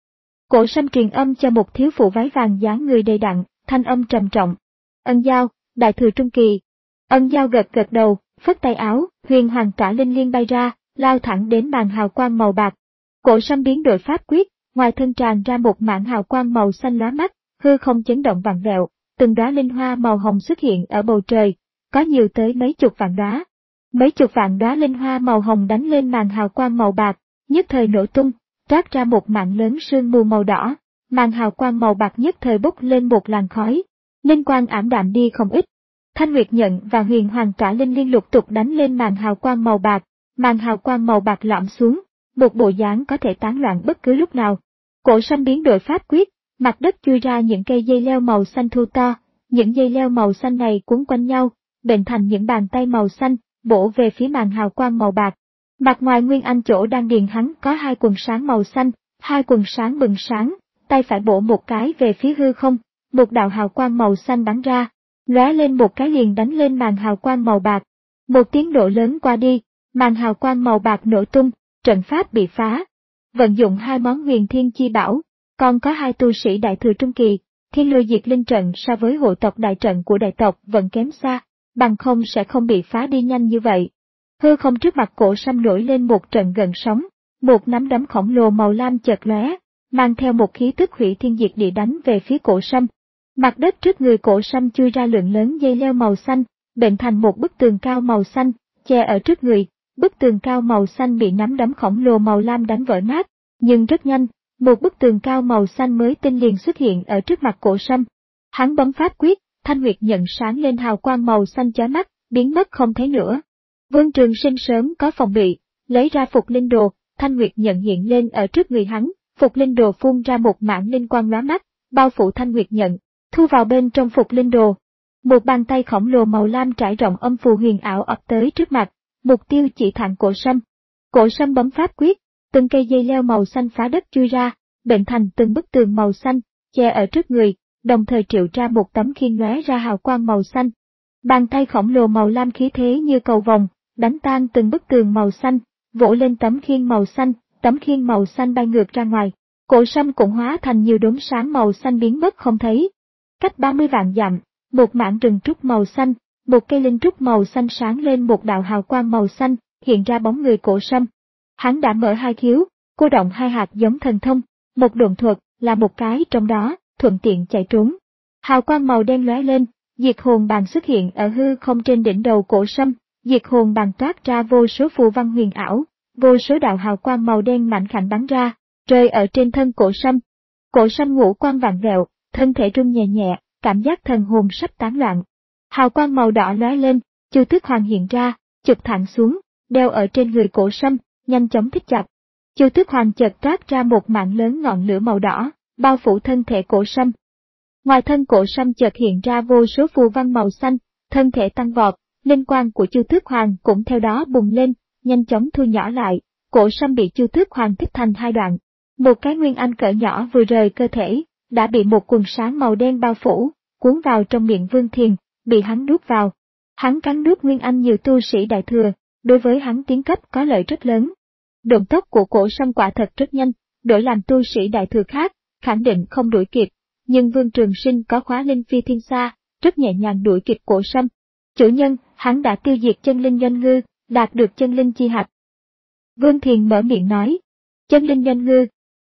Cổ Sâm truyền âm cho một thiếu phụ váy vàng dáng người đầy đặn, thanh âm trầm trọng. Ân Giao, đại thừa trung kỳ. Ân Giao gật gật đầu, phất tay áo, huyền hoàng tỏa linh liên bay ra, lao thẳng đến màn hào quang màu bạc. Cổ Sâm biến đổi pháp quyết, ngoài thân tràn ra một mảng hào quang màu xanh lóa mắt, hư không chấn động vặn vẹo, từng đóa linh hoa màu hồng xuất hiện ở bầu trời, có nhiều tới mấy chục vạn đóa. Mấy chục vạn đóa linh hoa màu hồng đánh lên màn hào quang màu bạc, nhất thời nổ tung, toát ra một mảng lớn sương mù màu đỏ, màn hào quang màu bạc nhất thời bốc lên một làn khói, linh quang ảm đạm đi không ít. Thanh Nguyệt Nhận và huyền hoàng tỏa linh liên lục tục đánh lên màn hào quang màu bạc, màn hào quang màu bạc lõm xuống, một bộ dáng có thể tán loạn bất cứ lúc nào. Cổ Sâm biến đổi pháp quyết, mặt đất chui ra những cây dây leo màu xanh thu to, những dây leo màu xanh này cuốn quanh nhau, bệnh thành những bàn tay màu xanh, bổ về phía màn hào quang màu bạc. Mặt ngoài Nguyên Anh chỗ đang điền hắn có hai quần sáng màu xanh, hai quần sáng bừng sáng, tay phải bổ một cái về phía hư không, một đạo hào quang màu xanh bắn ra, lóe lên một cái liền đánh lên màn hào quang màu bạc. Một tiếng nổ lớn qua đi, màn hào quang màu bạc nổ tung, trận pháp bị phá. Vận dụng hai món huyền thiên chi bảo, còn có hai tu sĩ đại thừa trung kỳ, thiên lôi diệt linh trận so với hộ tộc đại trận của đại tộc vẫn kém xa, bằng không sẽ không bị phá đi nhanh như vậy. Hư không trước mặt Cổ Sâm nổi lên một trận gần sóng, một nắm đấm khổng lồ màu lam chợt lóe, mang theo một khí tức hủy thiên diệt địa đánh về phía Cổ Sâm. Mặt đất trước người Cổ Sâm chui ra lượng lớn dây leo màu xanh, bệnh thành một bức tường cao màu xanh, che ở trước người. Bức tường cao màu xanh bị nắm đấm khổng lồ màu lam đánh vỡ nát, nhưng rất nhanh, một bức tường cao màu xanh mới tinh liền xuất hiện ở trước mặt Cổ Sâm. Hắn bấm pháp quyết, Thanh Nguyệt Nhận sáng lên hào quang màu xanh chói mắt, biến mất không thấy nữa. Vương Trường Sinh sớm có phòng bị, lấy ra Phục Linh Đồ, Thanh Nguyệt Nhận hiện lên ở trước người hắn, Phục Linh Đồ phun ra một mảng linh quang lóa mắt, bao phủ Thanh Nguyệt Nhận, thu vào bên trong Phục Linh Đồ. Một bàn tay khổng lồ màu lam trải rộng âm phù huyền ảo ập tới trước mặt. Mục tiêu chỉ thẳng Cổ Sâm. Cổ Sâm bấm pháp quyết, từng cây dây leo màu xanh phá đất chui ra, bệnh thành từng bức tường màu xanh, che ở trước người, đồng thời triệu ra một tấm khiên lóe ra hào quang màu xanh. Bàn tay khổng lồ màu lam khí thế như cầu vồng, đánh tan từng bức tường màu xanh, vỗ lên tấm khiên màu xanh, tấm khiên màu xanh bay ngược ra ngoài. Cổ Sâm cũng hóa thành nhiều đốm sáng màu xanh biến mất không thấy. Cách ba mươi vạn dặm, một mảng rừng trúc màu xanh, một cây linh trúc màu xanh sáng lên một đạo hào quang màu xanh, hiện ra bóng người Cổ Sâm. Hắn đã mở hai khiếu, cô động hai hạt giống thần thông, một độn thuật là một cái trong đó, thuận tiện chạy trốn. Hào quang màu đen lóe lên, diệt hồn bàn xuất hiện ở hư không trên đỉnh đầu Cổ Sâm, diệt hồn bàn toát ra vô số phù văn huyền ảo, vô số đạo hào quang màu đen mảnh khảnh bắn ra, rơi ở trên thân Cổ Sâm. Cổ Sâm ngũ quan vặn vẹo, thân thể rung nhẹ nhẹ, cảm giác thần hồn sắp tán loạn. Hào quang màu đỏ lóe lên, Chu Tước Hoàng hiện ra, chụp thẳng xuống, đeo ở trên người Cổ Sâm, nhanh chóng thích chặt. Chu Tước Hoàng chợt toát ra một mảng lớn ngọn lửa màu đỏ, bao phủ thân thể Cổ Sâm. Ngoài thân Cổ Sâm chợt hiện ra vô số phù văn màu xanh, thân thể tăng vọt, linh quang của Chu Tước Hoàng cũng theo đó bùng lên, nhanh chóng thu nhỏ lại. Cổ Sâm bị Chu Tước Hoàng thích thành hai đoạn. Một cái nguyên anh cỡ nhỏ vừa rời cơ thể, đã bị một quần sáng màu đen bao phủ, cuốn vào trong miệng Vương Thiền, bị hắn nuốt vào. Hắn cắn nuốt nguyên anh nhiều tu sĩ đại thừa, đối với hắn tiến cấp có lợi rất lớn. Động tốc của Cổ Sâm quả thật rất nhanh, đổi làm tu sĩ đại thừa khác, khẳng định không đuổi kịp, nhưng Vương Trường Sinh có khóa linh phi thiên xa, rất nhẹ nhàng đuổi kịp Cổ Sâm. Chủ nhân, hắn đã tiêu diệt chân linh doanh ngư, đạt được chân linh chi hạch. Vương Thiền mở miệng nói, chân linh doanh ngư.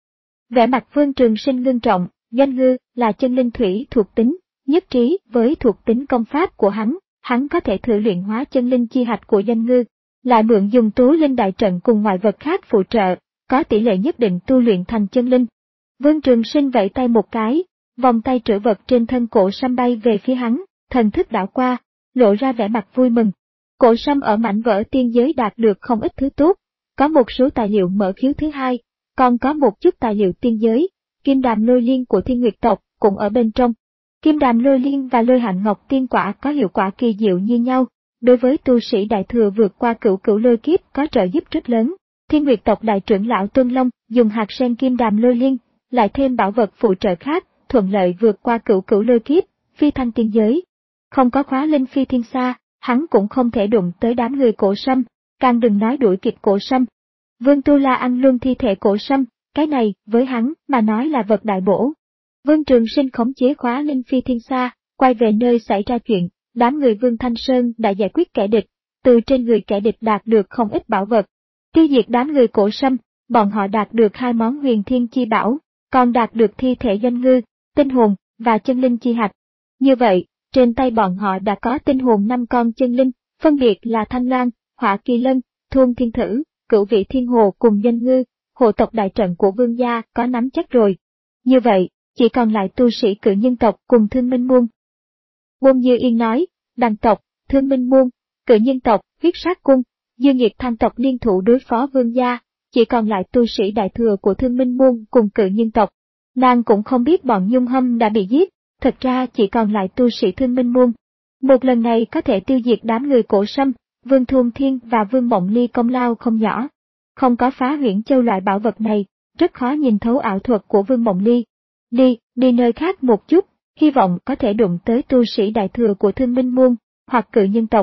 Vẻ mặt Vương Trường Sinh ngưng trọng, doanh ngư là chân linh thủy thuộc tính, nhất trí với thuộc tính công pháp của hắn, hắn có thể thử luyện hóa chân linh chi hạch của doanh ngư, lại mượn dùng tú linh đại trận cùng ngoại vật khác phụ trợ, có tỷ lệ nhất định tu luyện thành chân linh. Vương Trường Sinh vẫy tay một cái, vòng tay trữ vật trên thân Cổ Sâm bay về phía hắn, thần thức đảo qua, lộ ra vẻ mặt vui mừng. Cổ Sâm ở mảnh vỡ tiên giới đạt được không ít thứ tốt, có một số tài liệu mở khiếu thứ hai, còn có một chút tài liệu tiên giới, kim đàm lôi liên của Thiên Nguyệt tộc cũng ở bên trong. Kim đàm lôi liên và lôi hạnh ngọc tiên quả có hiệu quả kỳ diệu như nhau, đối với tu sĩ đại thừa vượt qua cửu cửu lôi kiếp có trợ giúp rất lớn. Thiên Nguyệt tộc đại trưởng lão Tuân Long dùng hạt sen kim đàm lôi liên, lại thêm bảo vật phụ trợ khác, thuận lợi vượt qua cửu cửu lôi kiếp, phi thăng tiên giới. Không có khóa linh phi thiên xa, hắn cũng không thể đụng tới đám người Cổ Sâm, càng đừng nói đuổi kịp Cổ Sâm. Vương Tu La ăn luôn thi thể Cổ Sâm, cái này với hắn mà nói là vật đại bổ. Vương Trường Sinh khống chế khóa linh phi thiên xa, quay về nơi xảy ra chuyện, đám người Vương Thanh Sơn đã giải quyết kẻ địch, từ trên người kẻ địch đạt được không ít bảo vật. Tiêu diệt đám người Cổ Sâm, bọn họ đạt được hai món huyền thiên chi bảo, còn đạt được thi thể doanh ngư, tinh hồn và chân linh chi hạch. Như vậy, trên tay bọn họ đã có tinh hồn năm con chân linh, phân biệt là Thanh Loan, Hỏa Kỳ Lân, Thôn Thiên Thử, Cửu Vị Thiên Hồ cùng doanh ngư. Hộ tộc đại trận của Vương gia có nắm chắc rồi. Như vậy, chỉ còn lại tu sĩ Cự Nhân tộc cùng Thương Minh môn. Quân Như Yên nói, Đằng tộc, Thương Minh môn, Cự Nhân tộc, Huyết Sát cung, Dương Nhiệt Thanh tộc liên thủ đối phó Vương gia, chỉ còn lại tu sĩ đại thừa của Thương Minh môn cùng Cự Nhân tộc. Nàng cũng không biết bọn Nhung Hâm đã bị giết, thật ra chỉ còn lại tu sĩ Thương Minh môn. Một lần này có thể tiêu diệt đám người Cổ Sâm, Vương Thôn Thiên và Vương Mộng Ly công lao không nhỏ. Không có Phá Huyễn Châu loại bảo vật này, rất khó nhìn thấu ảo thuật của Vương Mộng Ly. Đi, đi nơi khác một chút, hy vọng có thể đụng tới tu sĩ đại thừa của Thương Minh môn, hoặc Cự Nhân tộc.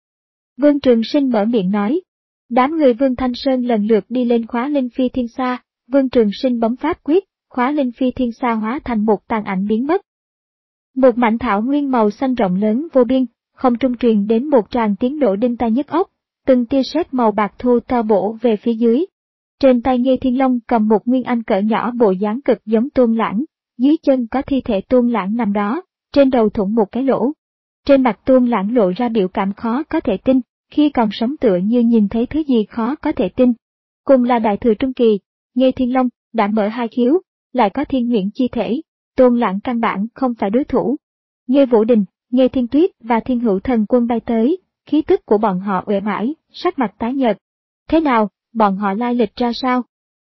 Vương Trường Sinh mở miệng nói. Đám người Vương Thanh Sơn lần lượt đi lên khóa linh phi thiên xa, Vương Trường Sinh bấm pháp quyết, khóa linh phi thiên xa hóa thành một tàn ảnh biến mất. Một mảnh thảo nguyên màu xanh rộng lớn vô biên, không trung truyền đến một tràng tiếng nổ đinh tai nhức óc. Từng tia sét màu bạc thô to bổ về phía dưới. Trên tay Nghê Thiên Long cầm một nguyên anh cỡ nhỏ bộ dáng cực giống Tôn Lãng, dưới chân có thi thể Tôn Lãng nằm đó, trên đầu thủng một cái lỗ. Trên mặt Tôn Lãng lộ ra biểu cảm khó có thể tin, khi còn sống tựa như nhìn thấy thứ gì khó có thể tin. Cùng là đại thừa trung kỳ, Nghê Thiên Long đã mở hai khiếu, lại có thiên huyễn chi thể, Tôn Lãng căn bản không phải đối thủ. Nghê Vũ Đình, Nghê Thiên Tuyết và Thiên Hữu Thần Quân bay tới. Khí tức của bọn họ uể oải, sắc mặt tái nhợt. Thế nào, bọn họ lai lịch ra sao?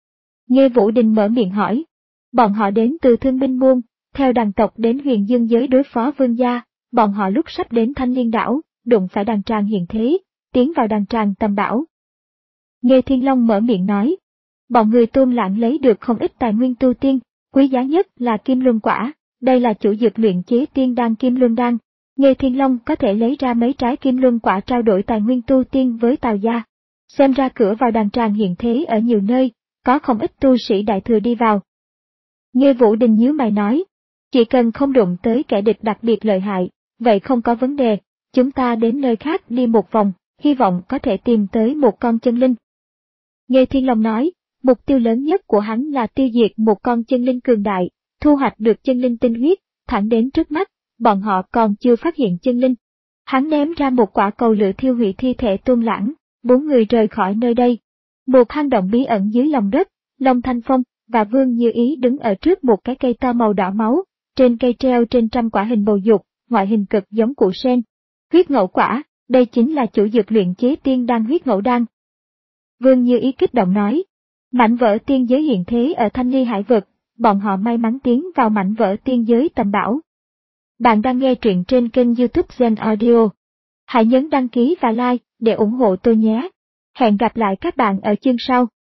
Nghê Vũ Đình mở miệng hỏi. Bọn họ đến từ Thương Minh môn, theo đàn tộc đến Huyền Dương giới đối phó Vương gia, bọn họ lúc sắp đến Thanh Liên đảo, đụng phải đàn tràng hiện thế, tiến vào đàn tràng tầm bảo. Nghê Thiên Long mở miệng nói. Bọn người Tôn Lãng lấy được không ít tài nguyên tu tiên, quý giá nhất là Kim Luân Quả, đây là chủ dược luyện chế tiên đan Kim Luân Đan. Nghê Thiên Long có thể lấy ra mấy trái Kim Luân Quả trao đổi tài nguyên tu tiên với Tào gia. Xem ra cửa vào đàn tràng hiện thế ở nhiều nơi, có không ít tu sĩ đại thừa đi vào. Nghê Vũ Đình nhíu mày nói, chỉ cần không đụng tới kẻ địch đặc biệt lợi hại, vậy không có vấn đề, chúng ta đến nơi khác đi một vòng, hy vọng có thể tìm tới một con chân linh. Nghê Thiên Long nói, mục tiêu lớn nhất của hắn là tiêu diệt một con chân linh cường đại, thu hoạch được chân linh tinh huyết, thẳng đến trước mắt, bọn họ còn chưa phát hiện chân linh. Hắn ném ra một quả cầu lửa thiêu hủy thi thể Tôn Lãng, bốn người rời khỏi nơi đây. Một hang động bí ẩn dưới lòng đất, Long Thanh Phong và Vương Như Ý đứng ở trước một cái cây to màu đỏ máu, trên cây treo trên trăm quả hình bầu dục, ngoại hình cực giống củ sen. Huyết ngẫu quả, đây chính là chủ dược luyện chế tiên đan huyết ngẫu đan. Vương Như Ý kích động nói, mảnh vỡ tiên giới hiện thế ở Thanh Ly Hải vực, bọn họ may mắn tiến vào mảnh vỡ tiên giới tầm bảo. Bạn đang nghe truyện trên kênh YouTube Gen Audio. Hãy nhấn đăng ký và like để ủng hộ tôi nhé. Hẹn gặp lại các bạn ở chương sau.